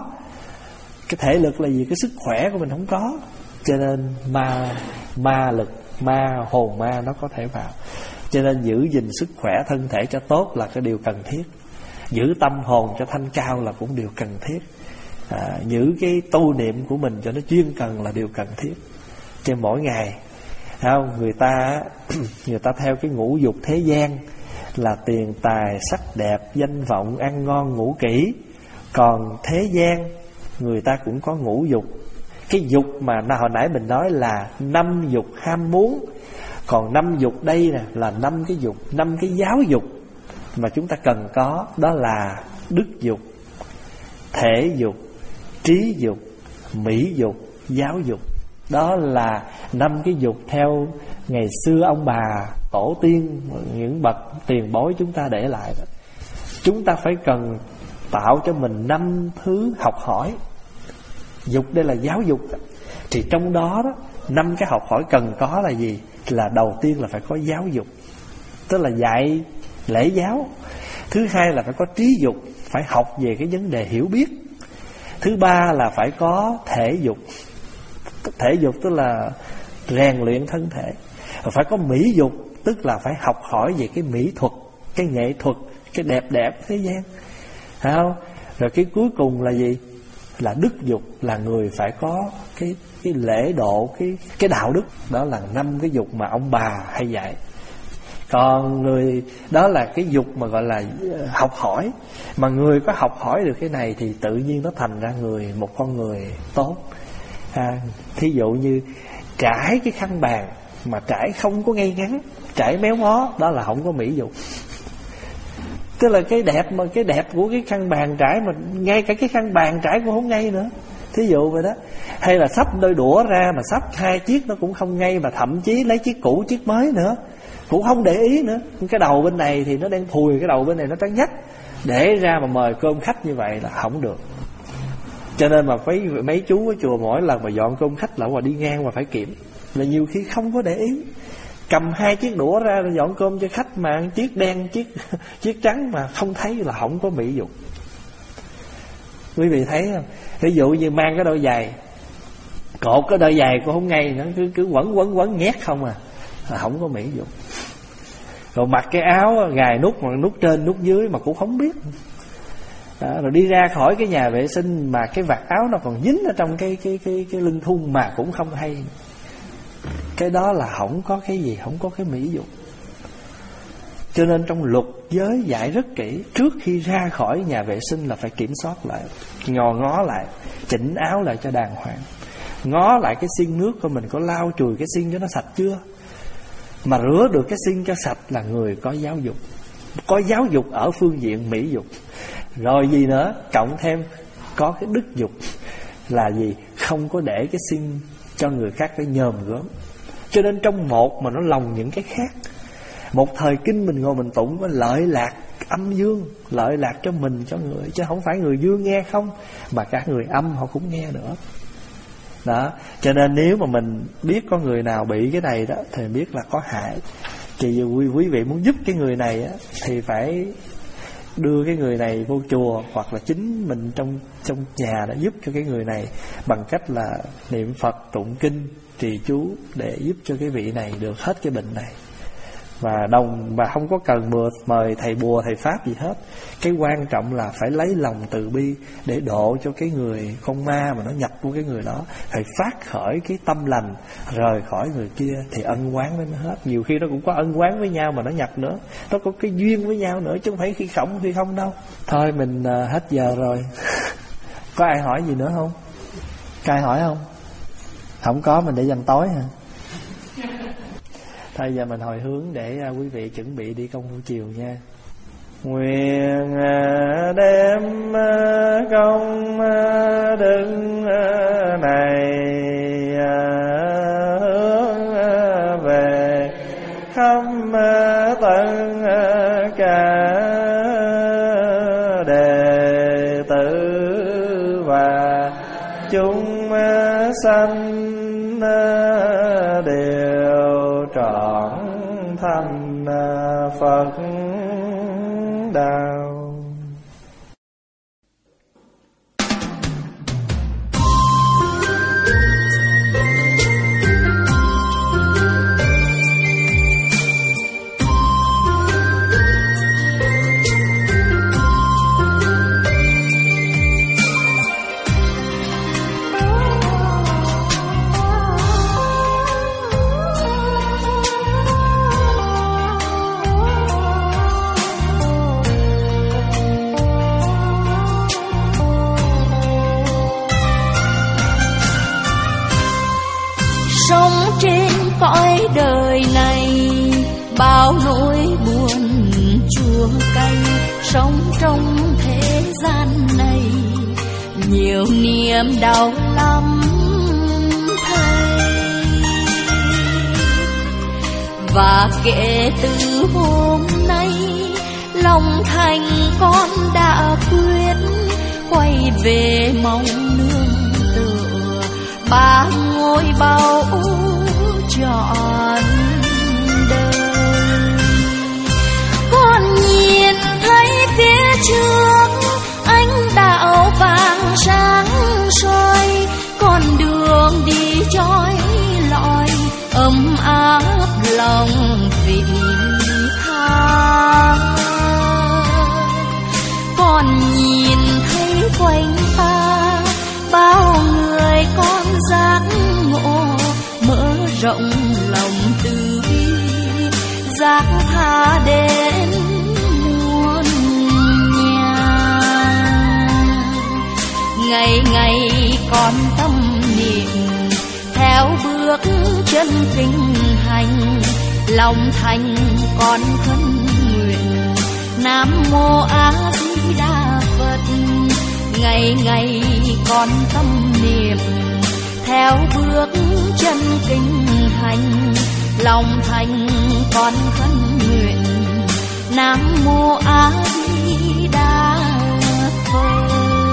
Cái thể lực là gì? Cái sức khỏe của mình không có, cho nên ma ma lực, ma hồn ma nó có thể vào. Cho nên giữ gìn sức khỏe thân thể cho tốt là cái điều cần thiết. Giữ tâm hồn cho thanh cao là cũng điều cần thiết. à, Giữ cái tu niệm của mình cho nó chuyên cần là điều cần thiết. Trên mỗi ngày không, người ta người ta theo cái ngũ dục thế gian là tiền tài sắc đẹp danh vọng ăn ngon ngủ kỹ. Còn thế gian người ta cũng có ngũ dục. Cái dục mà hồi nãy mình nói là năm dục ham muốn. Còn năm dục đây nè là năm cái dục, năm cái giáo dục mà chúng ta cần có. Đó là đức dục, thể dục, trí dục, mỹ dục, giáo dục. Đó là năm cái dục theo ngày xưa ông bà, tổ tiên, những bậc tiền bối chúng ta để lại đó. Chúng ta phải cần tạo cho mình năm thứ học hỏi. Dục đây là giáo dục. Thì trong đó đó, năm cái học hỏi cần có là gì? Là đầu tiên là phải có giáo dục, tức là dạy lễ giáo. Thứ hai là phải có trí dục, phải học về cái vấn đề hiểu biết. Thứ ba là phải có thể dục. Thể dục tức là rèn luyện thân thể. Và phải có mỹ dục, tức là phải học hỏi về cái mỹ thuật, cái nghệ thuật, cái đẹp đẹp thế gian. Thấy không? Rồi cái cuối cùng là gì? Là đức dục, là người phải có cái cái lễ độ, cái cái đạo đức. Đó là năm cái dục mà ông bà hay dạy. Còn người đó là cái dục mà gọi là học hỏi. Mà người có học hỏi được cái này thì tự nhiên nó thành ra người một con người tốt. à, Thí dụ như trải cái khăn bàn mà trải không có ngay ngắn, trải méo mó, đó là không có mỹ dục. Tức là cái đẹp mà cái đẹp của cái khăn bàn trải mà ngay cả cái khăn bàn trải cũng không ngay nữa, thí dụ vậy đó. Hay là sắp đôi đũa ra mà sắp hai chiếc nó cũng không ngay, mà thậm chí lấy chiếc cũ chiếc mới nữa cũng không để ý nữa. Cái đầu bên này thì nó đang thùi, cái đầu bên này nó trắng nhách, để ra mà mời cơm khách như vậy là không được. Cho nên mà mấy, mấy chú ở chùa mỗi lần mà dọn cơm khách là mà đi ngang mà phải kiểm, là nhiều khi không có để ý, cầm hai chiếc đũa ra dọn cơm cho khách mà chiếc đen chiếc chiếc trắng mà không thấy là không có mỹ dục. Quý vị thấy không? Ví dụ như mang cái đôi giày, cột cái đôi giày cũng không ngay nữa, cứ cứ quẩn quẩn quẩn nhét không à, là không có mỹ dục. Rồi mặc cái áo gài nút mà nút trên nút dưới mà cũng không biết. Đó, rồi đi ra khỏi cái nhà vệ sinh mà cái vạt áo nó còn dính ở trong cái cái cái cái lưng thun mà cũng không hay. Cái đó là không có cái gì, không có cái mỹ dục. Cho nên trong luật giới dạy rất kỹ, trước khi ra khỏi nhà vệ sinh là phải kiểm soát lại, ngò ngó lại, chỉnh áo lại cho đàng hoàng, ngó lại cái xiên nước của mình có lau chùi cái xiên cho nó sạch chưa. Mà rửa được cái xiên cho sạch là người có giáo dục, có giáo dục ở phương diện mỹ dục. Rồi gì nữa, cộng thêm có cái đức dục là gì? Không có để cái xiên cho người khác phải nhòm gớm. Cho nên trong một mà nó lòng những cái khác. Một thời kinh mình ngồi mình tụng có lợi lạc âm dương, lợi lạc cho mình, cho người, chứ không phải người dương nghe không, mà cả người âm họ cũng nghe nữa. Đó, cho nên nếu mà mình biết có người nào bị cái này đó thì biết là có hại. Thì quý, quý vị muốn giúp cái người này á, thì phải đưa cái người này vô chùa, hoặc là chính mình trong trong nhà đã giúp cho cái người này bằng cách là niệm Phật, tụng kinh, trì chú để giúp cho cái vị này được hết cái bệnh này. Và đồng mà không có cần mời, mời thầy bùa thầy pháp gì hết. Cái quan trọng là phải lấy lòng từ bi để độ cho cái người con ma mà nó nhập vô cái người đó, phải phát khởi cái tâm lành rời khỏi người kia thì ân oán với nó hết. Nhiều khi nó cũng có ân oán với nhau mà nó nhập nữa, nó có cái duyên với nhau nữa, chứ không phải khi không khi không đâu. Thôi mình uh, hết giờ rồi. Có ai hỏi gì nữa không? Có ai hỏi không? Không có mình để dành tối hả? Thôi giờ mình hồi hướng để uh, quý vị chuẩn bị đi công phu chiều nha. Nguyện uh, đem uh, công uh, đức uh, này uh, hướng uh, về khắp uh, tất uh, cả đệ tử và chúng uh, sanh uh, đều trọn thành uh, Phật đạo. Cõi đời này bao nỗi buồn chua cay, sống trong thế gian này nhiều niềm đau lắm thầy. Và kể từ hôm nay lòng thành con đã quyết quay về mong nương tựa ba ngôi bao trọn đời. Con nhìn thấy phía trước ánh đạo vàng sáng soi, con đường đi chói lọi ấm áp lòng vị tha. Con nhìn thấy quanh ta bao người con giác ngộ, mở rộng lòng từ bi giác tha đến muôn nhà. Ngày ngày con tâm niệm theo bước bước chân kinh hành, lòng thành con khấn nguyện. Nam mô A Di Đà Phật, ngày ngày con tâm niệm, theo bước chân kinh hành, lòng thành con khấn nguyện. Nam mô A Di Đà Phật.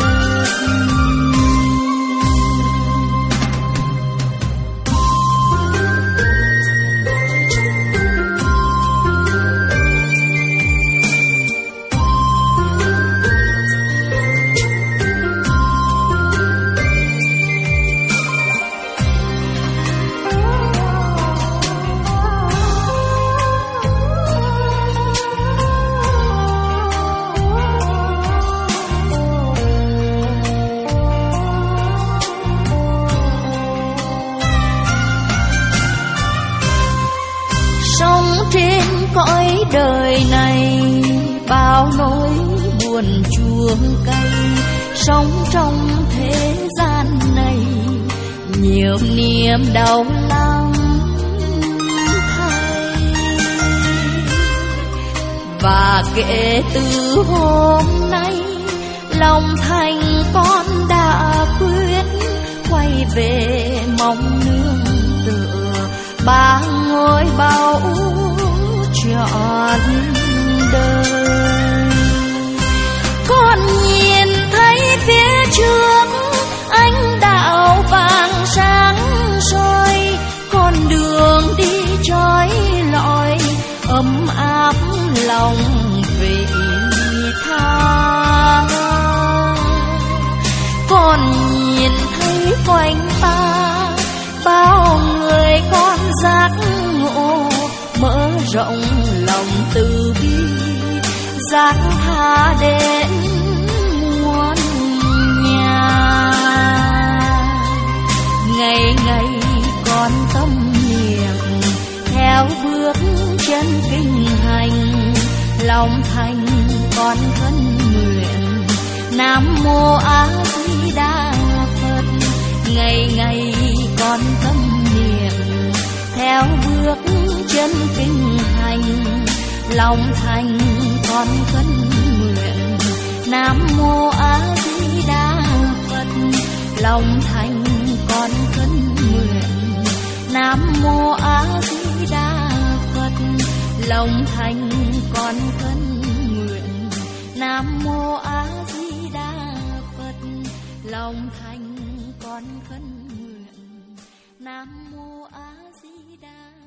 Trên cõi đời này bao nỗi buồn chua cay, sống trong thế gian này nhiều niềm đau lắm thay. Và kể từ hôm nay lòng thành con đã quyết quay về mong nương tựa ba ngôi bao trọn đời. Con nhìn thấy phía trước ánh đạo vàng sáng soi, con đường đi trói lọi ấm áp lòng vị tha. Con nhìn thấy quanh ta bao người con giác ngộ, mở rộng lòng từ bi, giác tha đến muôn nhà. Ngày ngày con tâm niệm, theo bước chân kinh hành, lòng thành con khấn nguyện. Nam mô A Di Đà Phật, ngày ngày con tâm niệm, theo bước chân kinh hành, lòng thành con khấn nguyện. Nam mô A Di Đà Phật, lòng thành con khấn nguyện. Nam mô A Di Đà Phật, lòng thành con khấn nguyện. Nam mô A Di Đà Phật, lòng thành con khấn nguyện. Nam mô A Di Đà